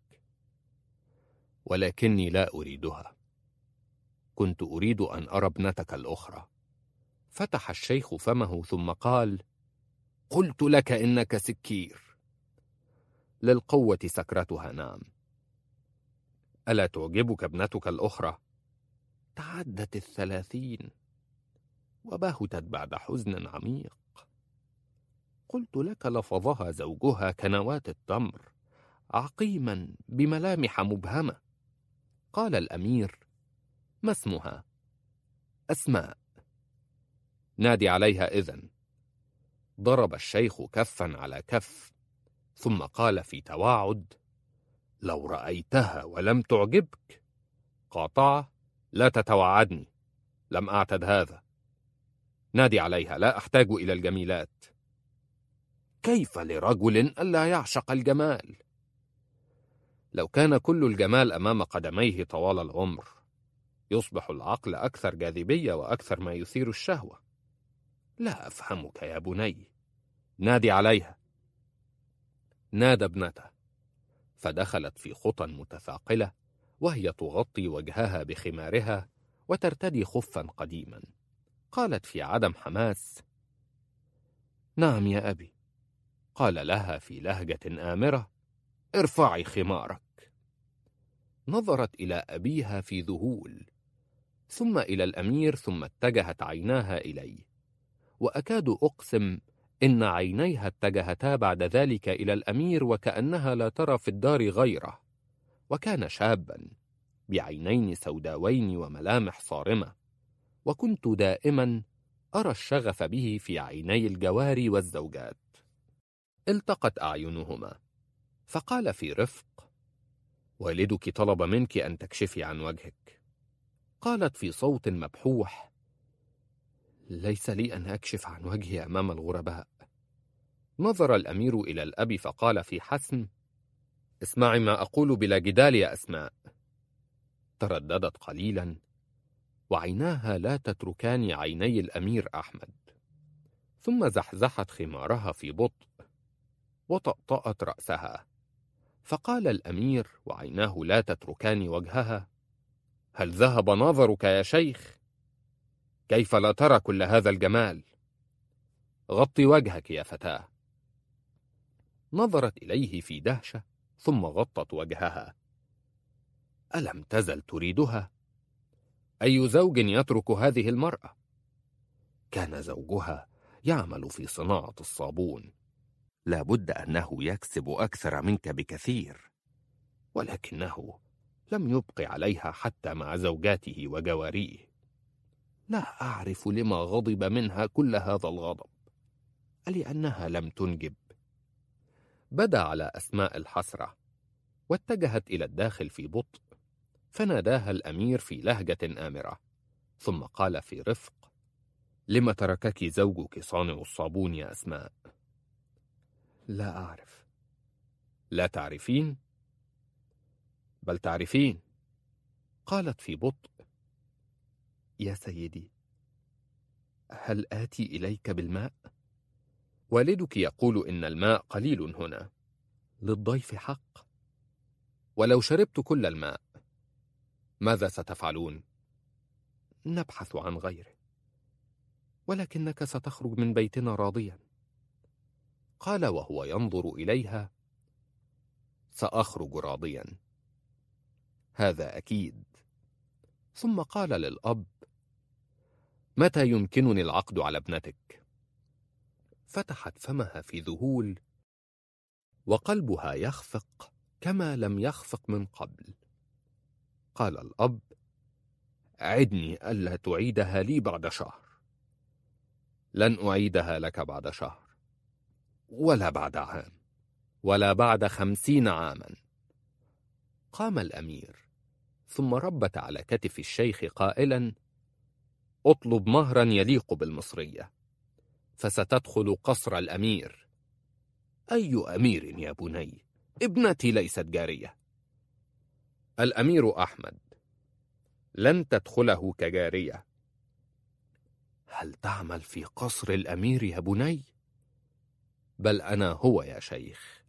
S1: ولكني لا أريدها. كنت أريد أن أرى ابنتك الأخرى. فتح الشيخ فمه ثم قال: قلت لك إنك سكير. للقوة سكرتها، نعم. ألا تعجبك ابنتك الأخرى؟ تعدت الثلاثين وبهتت بعد حزن عميق. قلت لك لفظها زوجها كنواة التمر، عقيما بملامح مبهمة. قال الأمير: ما اسمها؟ أسماء. نادي عليها إذن. ضرب الشيخ كفا على كف، ثم قال في توعد: لو رأيتها ولم تعجبك. قاطع: لا تتوعدني، لم أعتد هذا. نادي عليها، لا أحتاج إلى الجميلات. كيف لرجل ألا يعشق الجمال؟ لو كان كل الجمال أمام قدميه طوال العمر، يصبح العقل أكثر جاذبية وأكثر ما يثير الشهوة. لا أفهمك يا بني. نادي عليها. نادى ابنته، فدخلت في خطى متثاقلة وهي تغطي وجهها بخمارها وترتدي خفا قديما. قالت في عدم حماس: نعم يا أبي. قال لها في لهجة آمرة: ارفعي خمارك. نظرت إلى أبيها في ذهول، ثم إلى الأمير، ثم اتجهت عيناها إليه، وأكاد أقسم إن عينيها اتجهتا بعد ذلك إلى الأمير وكأنها لا ترى في الدار غيره. وكان شابا بعينين سوداوين وملامح صارمة، وكنت دائما أرى الشغف به في عيني الجواري والزوجات. التقت أعينهما، فقال في رفق: والدك طلب منك أن تكشفي عن وجهك. قالت في صوت مبحوح: ليس لي أن أكشف عن وجهي أمام الغرباء. نظر الأمير إلى الأب فقال في حسم: اسمعي ما أقول بلا جدال يا أسماء. ترددت قليلا، وعيناها لا تتركان عيني الأمير أحمد، ثم زحزحت خمارها في بطء وطأطأت رأسها. فقال الأمير وعيناه لا تتركان وجهها: هل ذهب نظرك يا شيخ؟ كيف لا ترى كل هذا الجمال؟ غطي وجهك يا فتاة. نظرت إليه في دهشة ثم غطت وجهها. ألم تزل تريدها؟ أي زوج يترك هذه المرأة؟ كان زوجها يعمل في صناعة الصابون، لا بد أنه يكسب أكثر منك بكثير، ولكنه لم يبق عليها حتى مع زوجاته وجواريه. لا أعرف لما غضب منها كل هذا الغضب، لأنها لم تنجب. بدا على أسماء الحسرة، واتجهت إلى الداخل في بطء، فناداها الأمير في لهجة آمرة، ثم قال في رفق: لم تركك زوجك صانع الصابون يا أسماء؟ لا أعرف. لا تعرفين؟ بل تعرفين. قالت في بطء: يا سيدي، هل آتي إليك بالماء؟ والدك يقول إن الماء قليل هنا، للضيف حق. ولو شربت كل الماء ماذا ستفعلون؟ نبحث عن غيره، ولكنك ستخرج من بيتنا راضيا. قال وهو ينظر إليها: سأخرج راضيا، هذا أكيد. ثم قال للأب: متى يمكنني العقد على ابنتك؟ فتحت فمها في ذهول، وقلبها يخفق كما لم يخفق من قبل. قال الأب: عدني ألا تعيدها لي بعد شهر. لن أعيدها لك بعد شهر، ولا بعد عام، ولا بعد خمسين عاما. قام الأمير ثم ربت على كتف الشيخ قائلا: اطلب مهرا يليق بالمصرية، فستدخل قصر الأمير. أي أمير يا بني؟ ابنتي ليست جارية. الأمير أحمد، لن تدخله كجارية. هل تعمل في قصر الأمير يا بني؟ بل أنا هو يا شيخ.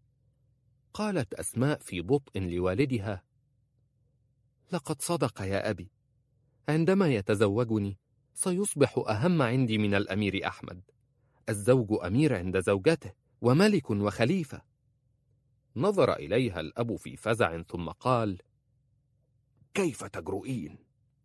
S1: قالت أسماء في بطء لوالدها: لقد صدق يا أبي، عندما يتزوجني سيصبح أهم عندي من الأمير أحمد. الزوج أمير عند زوجته، وملك وخليفة. نظر إليها الأب في فزع ثم قال: كيف تجرؤين؟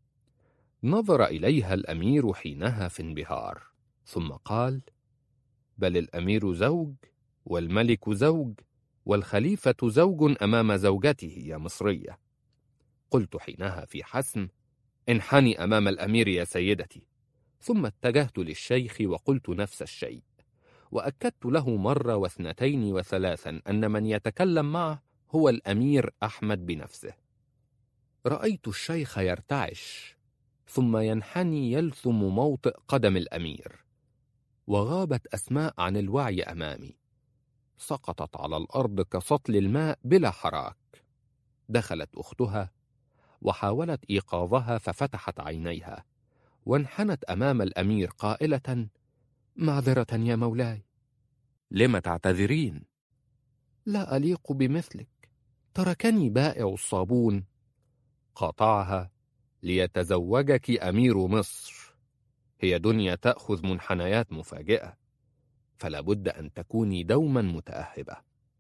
S1: نظر إليها الأمير حينها في انبهار، ثم قال: بل الأمير زوج، والملك زوج، والخليفة زوج أمام زوجته يا مصرية. قلت حينها في حسم: انحني أمام الأمير يا سيدتي. ثم اتجهت للشيخ وقلت نفس الشيء، وأكدت له مرة واثنتين وثلاثا أن من يتكلم معه هو الأمير أحمد بنفسه. رأيت الشيخ يرتعش، ثم ينحني يلثم موطئ قدم الأمير، وغابت أسماء عن الوعي أمامي، سقطت على الأرض كسطل الماء بلا حراك. دخلت أختها وحاولت إيقاظها، ففتحت عينيها وانحنت أمام الأمير قائلة: معذرة يا مولاي. لم تعتذرين؟ لا أليق بمثلك، تركني بائع الصابون. قاطعها: ليتزوجك أمير مصر. هي دنيا تأخذ منحنيات مفاجئة، فلا بد أن تكوني دوما متأهبة.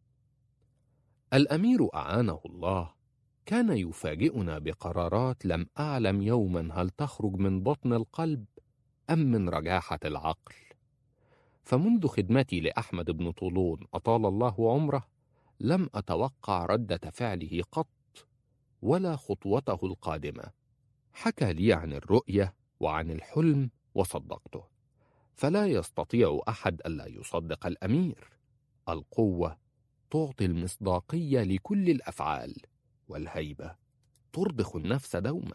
S1: الأمير أعانه الله كان يفاجئنا بقرارات لم أعلم يوما هل تخرج من بطن القلب أم من رجاحة العقل؟ فمنذ خدمتي لأحمد بن طولون أطال الله عمره لم أتوقع ردة فعله قط ولا خطوته القادمة. حكى لي عن الرؤية وعن الحلم وصدقته، فلا يستطيع أحد ألا يصدق الأمير. القوة تعطي المصداقية لكل الأفعال، والهيبة ترضخ النفس دوما.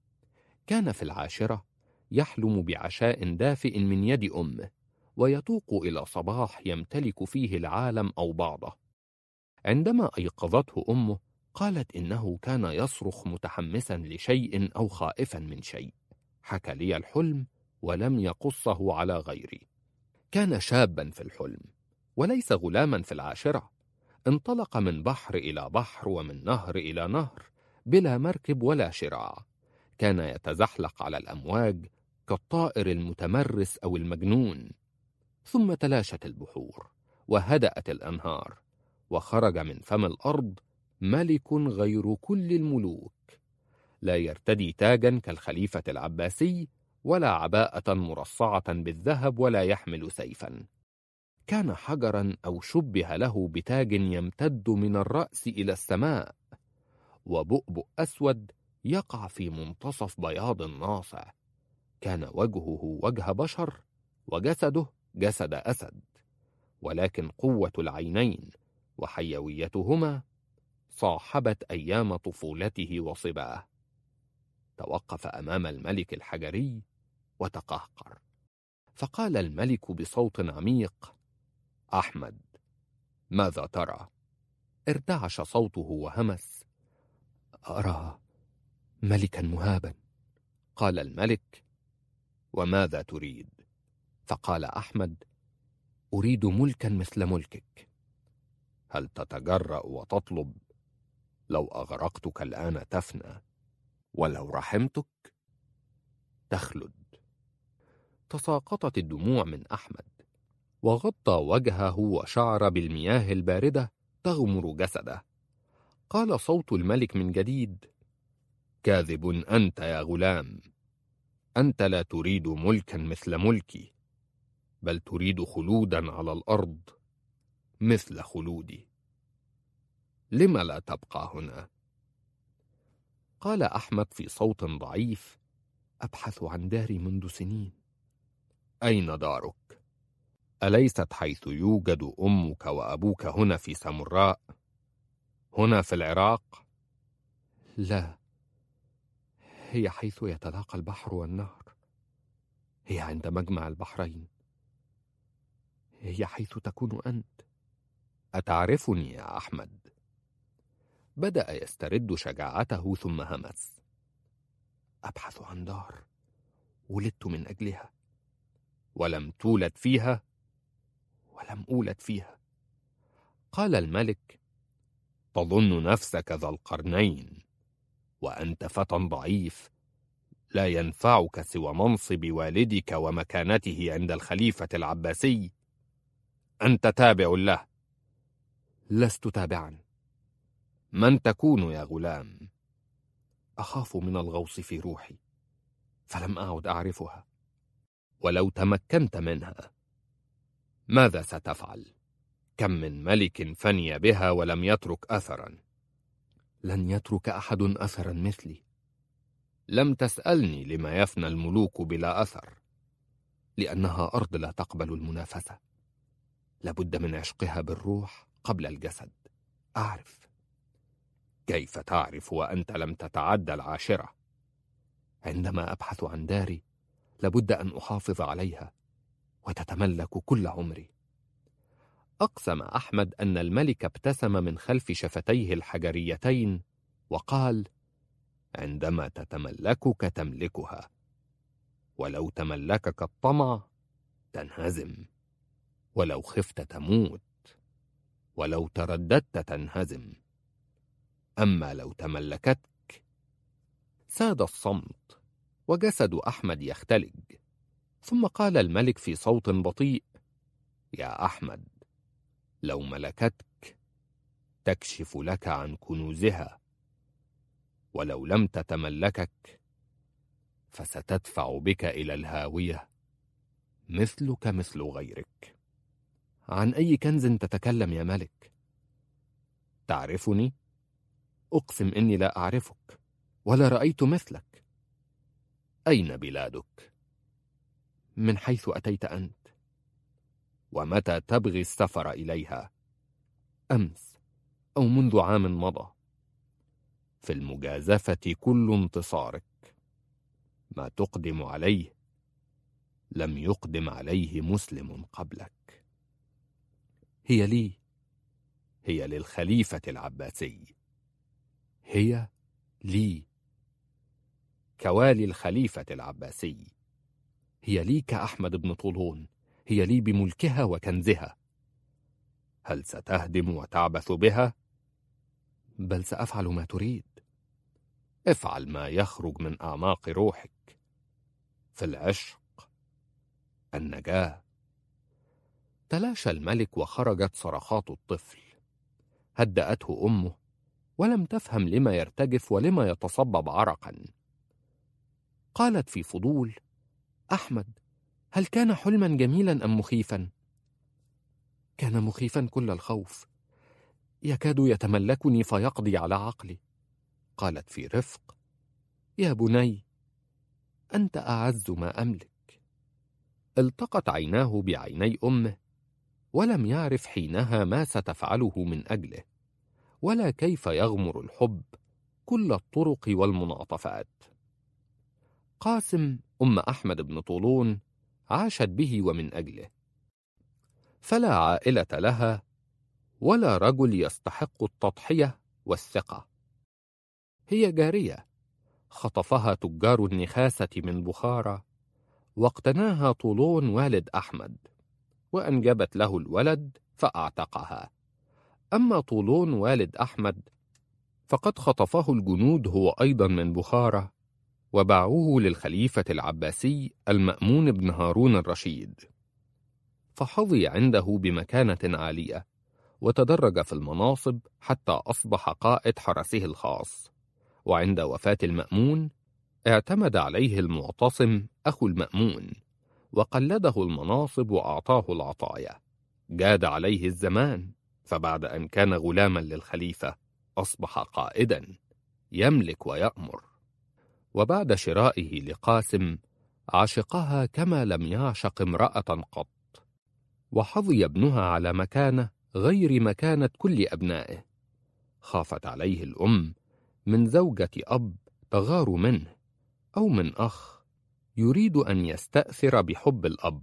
S1: كان في العاشرة يحلم بعشاء دافئ من يد أمه، ويتوق إلى صباح يمتلك فيه العالم أو بعضه. عندما أيقظته أمه قالت إنه كان يصرخ متحمسا لشيء أو خائفا من شيء. حكى لي الحلم ولم يقصه على غيري. كان شابا في الحلم وليس غلاما في العاشرة. انطلق من بحر إلى بحر ومن نهر إلى نهر بلا مركب ولا شراع. كان يتزحلق على الأمواج كالطائر المتمرس أو المجنون. ثم تلاشت البحور وهدأت الأنهار، وخرج من فم الأرض ملك غير كل الملوك، لا يرتدي تاجا كالخليفة العباسي ولا عباءة مرصعة بالذهب ولا يحمل سيفا. كان حجرا أو شبه له بتاج يمتد من الرأس إلى السماء، وبؤبؤ أسود يقع في منتصف بياض ناصع. كان وجهه وجه بشر وجسده جسد أسد، ولكن قوة العينين وحيويتهما صاحبت أيام طفولته وصباه. توقف أمام الملك الحجري وتقهقر، فقال الملك بصوت عميق: أحمد، ماذا ترى؟ ارتعش صوته وهمس: أرى ملكا مهابا. قال الملك: وماذا تريد؟ فقال أحمد: أريد ملكا مثل ملكك. هل تتجرأ وتطلب لو أغرقتك الآن تفنى، ولو رحمتك تخلد؟ تساقطت الدموع من أحمد، وغطى وجهه وشعر بالمياه الباردة تغمر جسده. قال صوت الملك من جديد: كاذب أنت يا غلام، أنت لا تريد ملكا مثل ملكي، بل تريد خلودا على الأرض مثل خلودي. لم لا تبقى هنا؟ قال أحمد في صوت ضعيف: أبحث عن داري منذ سنين. أين دارك؟ أليست حيث يوجد أمك وأبوك هنا في سامراء، هنا في العراق؟ لا، هي حيث يتلاقى البحر والنهر، هي عند مجمع البحرين، هي حيث تكون أنت. أتعرفني يا أحمد؟ بدأ يسترد شجاعته ثم همس: أبحث عن دار ولدت من أجلها، ولم تولد فيها ولم أولد فيها. قال الملك: تظن نفسك ذا القرنين وأنت فتى ضعيف، لا ينفعك سوى منصب والدك ومكانته عند الخليفة العباسي. أنت تابع له. لست تابعا. من تكون يا غلام؟ أخاف من الغوص في روحي، فلم أعد أعرفها. ولو تمكنت منها ماذا ستفعل؟ كم من ملك فني بها ولم يترك أثرا. لن يترك أحد أثرا مثلي. لم تسألني لما يفنى الملوك بلا أثر. لأنها أرض لا تقبل المنافسة، لابد من عشقها بالروح قبل الجسد. أعرف. كيف تعرف وأنت لم تتعدى العاشرة؟ عندما أبحث عن داري لابد أن أحافظ عليها وتتملك كل عمري. أقسم أحمد أن الملك ابتسم من خلف شفتيه الحجريتين وقال: عندما تتملكك تملكها، ولو تملكك الطمع تنهزم، ولو خفت تموت، ولو ترددت تنهزم، أما لو تملكتك. ساد الصمت وجسد أحمد يختلج، ثم قال الملك في صوت بطيء: يا أحمد، لو ملكتك تكشف لك عن كنوزها، ولو لم تتملكك فستدفع بك إلى الهاوية مثلك مثل غيرك. عن أي كنز تتكلم يا ملك؟ تعرفني؟ أقسم إني لا أعرفك ولا رأيت مثلك. أين بلادك؟ من حيث أتيت أنت؟ ومتى تبغي السفر إليها؟ أمس أو منذ عام مضى. في المجازفة كل انتصارك. ما تقدم عليه لم يقدم عليه مسلم قبلك. هي لي، هي للخليفة العباسي، هي لي كوالي الخليفة العباسي، هي لي كأحمد بن طولون، هي لي بملكها وكنزها. هل ستهدم وتعبث بها؟ بل سأفعل ما تريد. افعل ما يخرج من أعماق روحك. في العشق النجاة. تلاشى الملك وخرجت صرخات الطفل. هدأته أمه ولم تفهم لما يرتجف ولما يتصبب عرقا. قالت في فضول: أحمد، هل كان حلما جميلا أم مخيفا؟ كان مخيفا كل الخوف، يكاد يتملكني فيقضي على عقلي. قالت في رفق: يا بني، أنت أعز ما أملك. التقت عيناه بعيني أمه، ولم يعرف حينها ما ستفعله من أجله، ولا كيف يغمر الحب كل الطرق والمنعطفات. قاسم أم أحمد بن طولون عاشت به ومن أجله، فلا عائلة لها ولا رجل يستحق التضحية والثقة. هي جارية خطفها تجار النخاسة من بخارى، واقتناها طولون والد أحمد، وأنجبت له الولد فأعتقها. أما طولون والد أحمد فقد خطفه الجنود هو أيضا من بخارى، وباعوه للخليفة العباسي المأمون بن هارون الرشيد، فحظي عنده بمكانة عالية، وتدرج في المناصب حتى أصبح قائد حرسه الخاص. وعند وفاة المأمون اعتمد عليه المعتصم أخو المأمون، وقلده المناصب وأعطاه العطايا. جاد عليه الزمان، فبعد أن كان غلاما للخليفة أصبح قائدا يملك ويأمر. وبعد شرائه لقاسم عشقها كما لم يعشق امرأة قط، وحظي ابنها على مكانة غير مكانة كل أبنائه. خافت عليه الأم من زوجة أب تغار منه، أو من أخ يريد أن يستأثر بحب الأب،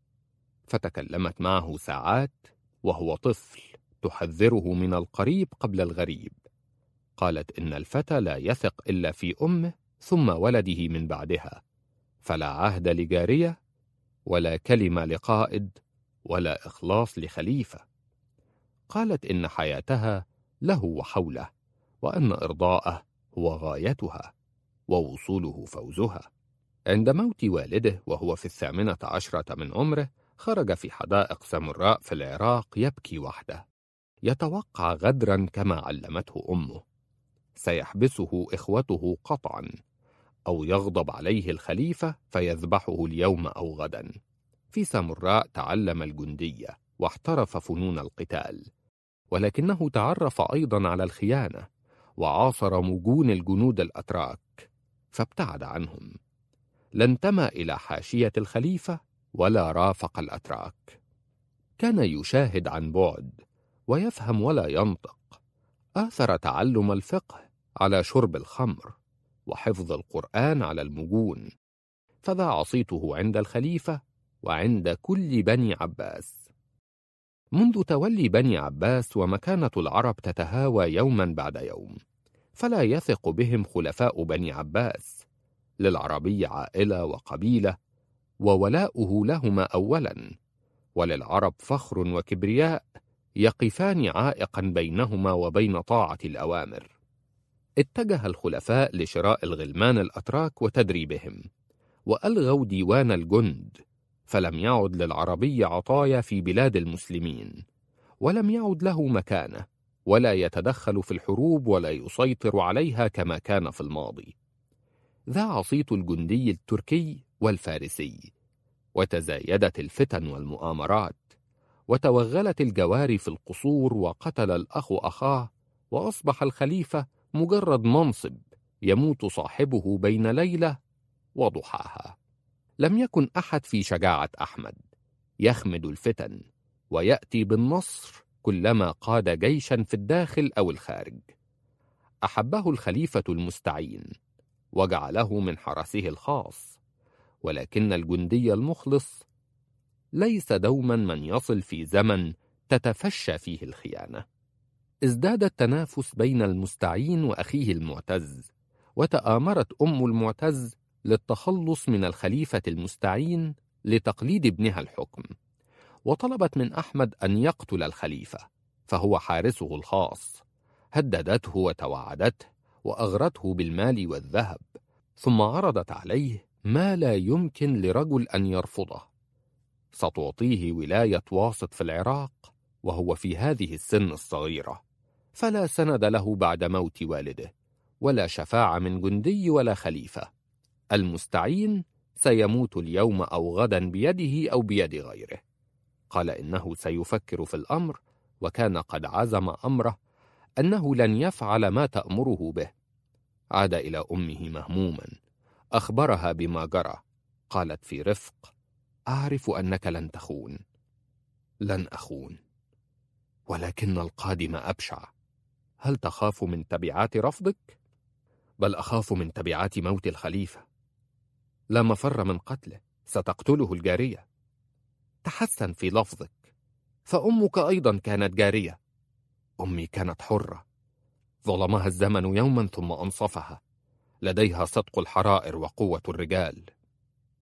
S1: فتكلمت معه ساعات وهو طفل تحذره من القريب قبل الغريب. قالت إن الفتى لا يثق إلا في أمه ثم ولده من بعدها، فلا عهد لجارية ولا كلمة لقائد ولا إخلاص لخليفة. قالت إن حياتها له وحوله، وأن إرضاءه هو غايتها ووصوله فوزها. عند موت والده وهو في الثامنة عشرة من عمره، خرج في حدائق سامراء في العراق يبكي وحده، يتوقع غدرا كما علمته أمه. سيحبسه إخوته قطعا، أو يغضب عليه الخليفة فيذبحه اليوم أو غدا. في سامراء تعلم الجندية واحترف فنون القتال، ولكنه تعرف أيضا على الخيانة، وعاصر مجون الجنود الأتراك فابتعد عنهم. لا انتمى إلى حاشية الخليفة ولا رافق الأتراك. كان يشاهد عن بعد ويفهم ولا ينطق. آثر تعلم الفقه على شرب الخمر، وحفظ القرآن على المجون، فذاع صيته عند الخليفة وعند كل بني عباس. منذ تولي بني عباس ومكانة العرب تتهاوى يوما بعد يوم، فلا يثق بهم خلفاء بني عباس. للعربي عائلة وقبيلة، وولاؤه لهما أولا، وللعرب فخر وكبرياء يقفان عائقا بينهما وبين طاعة الأوامر. اتجه الخلفاء لشراء الغلمان الأتراك وتدريبهم، وألغوا ديوان الجند، فلم يعد للعربي عطايا في بلاد المسلمين، ولم يعد له مكانة، ولا يتدخل في الحروب ولا يسيطر عليها كما كان في الماضي. ذاع صيت الجندي التركي والفارسي، وتزايدت الفتن والمؤامرات، وتوغلت الجواري في القصور، وقتل الأخ أخاه، وأصبح الخليفة مجرد منصب يموت صاحبه بين ليلة وضحاها. لم يكن أحد في شجاعة أحمد يخمد الفتن ويأتي بالنصر كلما قاد جيشا في الداخل أو الخارج. أحبه الخليفة المستعين وجعله من حرسه الخاص، ولكن الجندي المخلص ليس دوما من يصل في زمن تتفشى فيه الخيانة. ازداد التنافس بين المستعين وأخيه المعتز، وتآمرت أم المعتز للتخلص من الخليفة المستعين لتقليد ابنها الحكم، وطلبت من أحمد أن يقتل الخليفة فهو حارسه الخاص. هددته وتوعدته وأغرته بالمال والذهب، ثم عرضت عليه ما لا يمكن لرجل أن يرفضه. ستعطيه ولاية واسط في العراق وهو في هذه السن الصغيرة، فلا سند له بعد موت والده، ولا شفاعة من جندي ولا خليفة. المستعين سيموت اليوم أو غدا بيده أو بيد غيره. قال إنه سيفكر في الأمر، وكان قد عزم أمره أنه لن يفعل ما تأمره به. عاد إلى أمه مهموما، أخبرها بما جرى. قالت في رفق: أعرف أنك لن تخون. لن أخون، ولكن القادم أبشع. هل تخاف من تبعات رفضك؟ بل أخاف من تبعات موت الخليفة. لا مفر من قتله، ستقتله الجارية. تحسن في لفظك، فأمك أيضا كانت جارية. أمي كانت حرة، ظلمها الزمن يوما ثم أنصفها. لديها صدق الحرائر وقوة الرجال.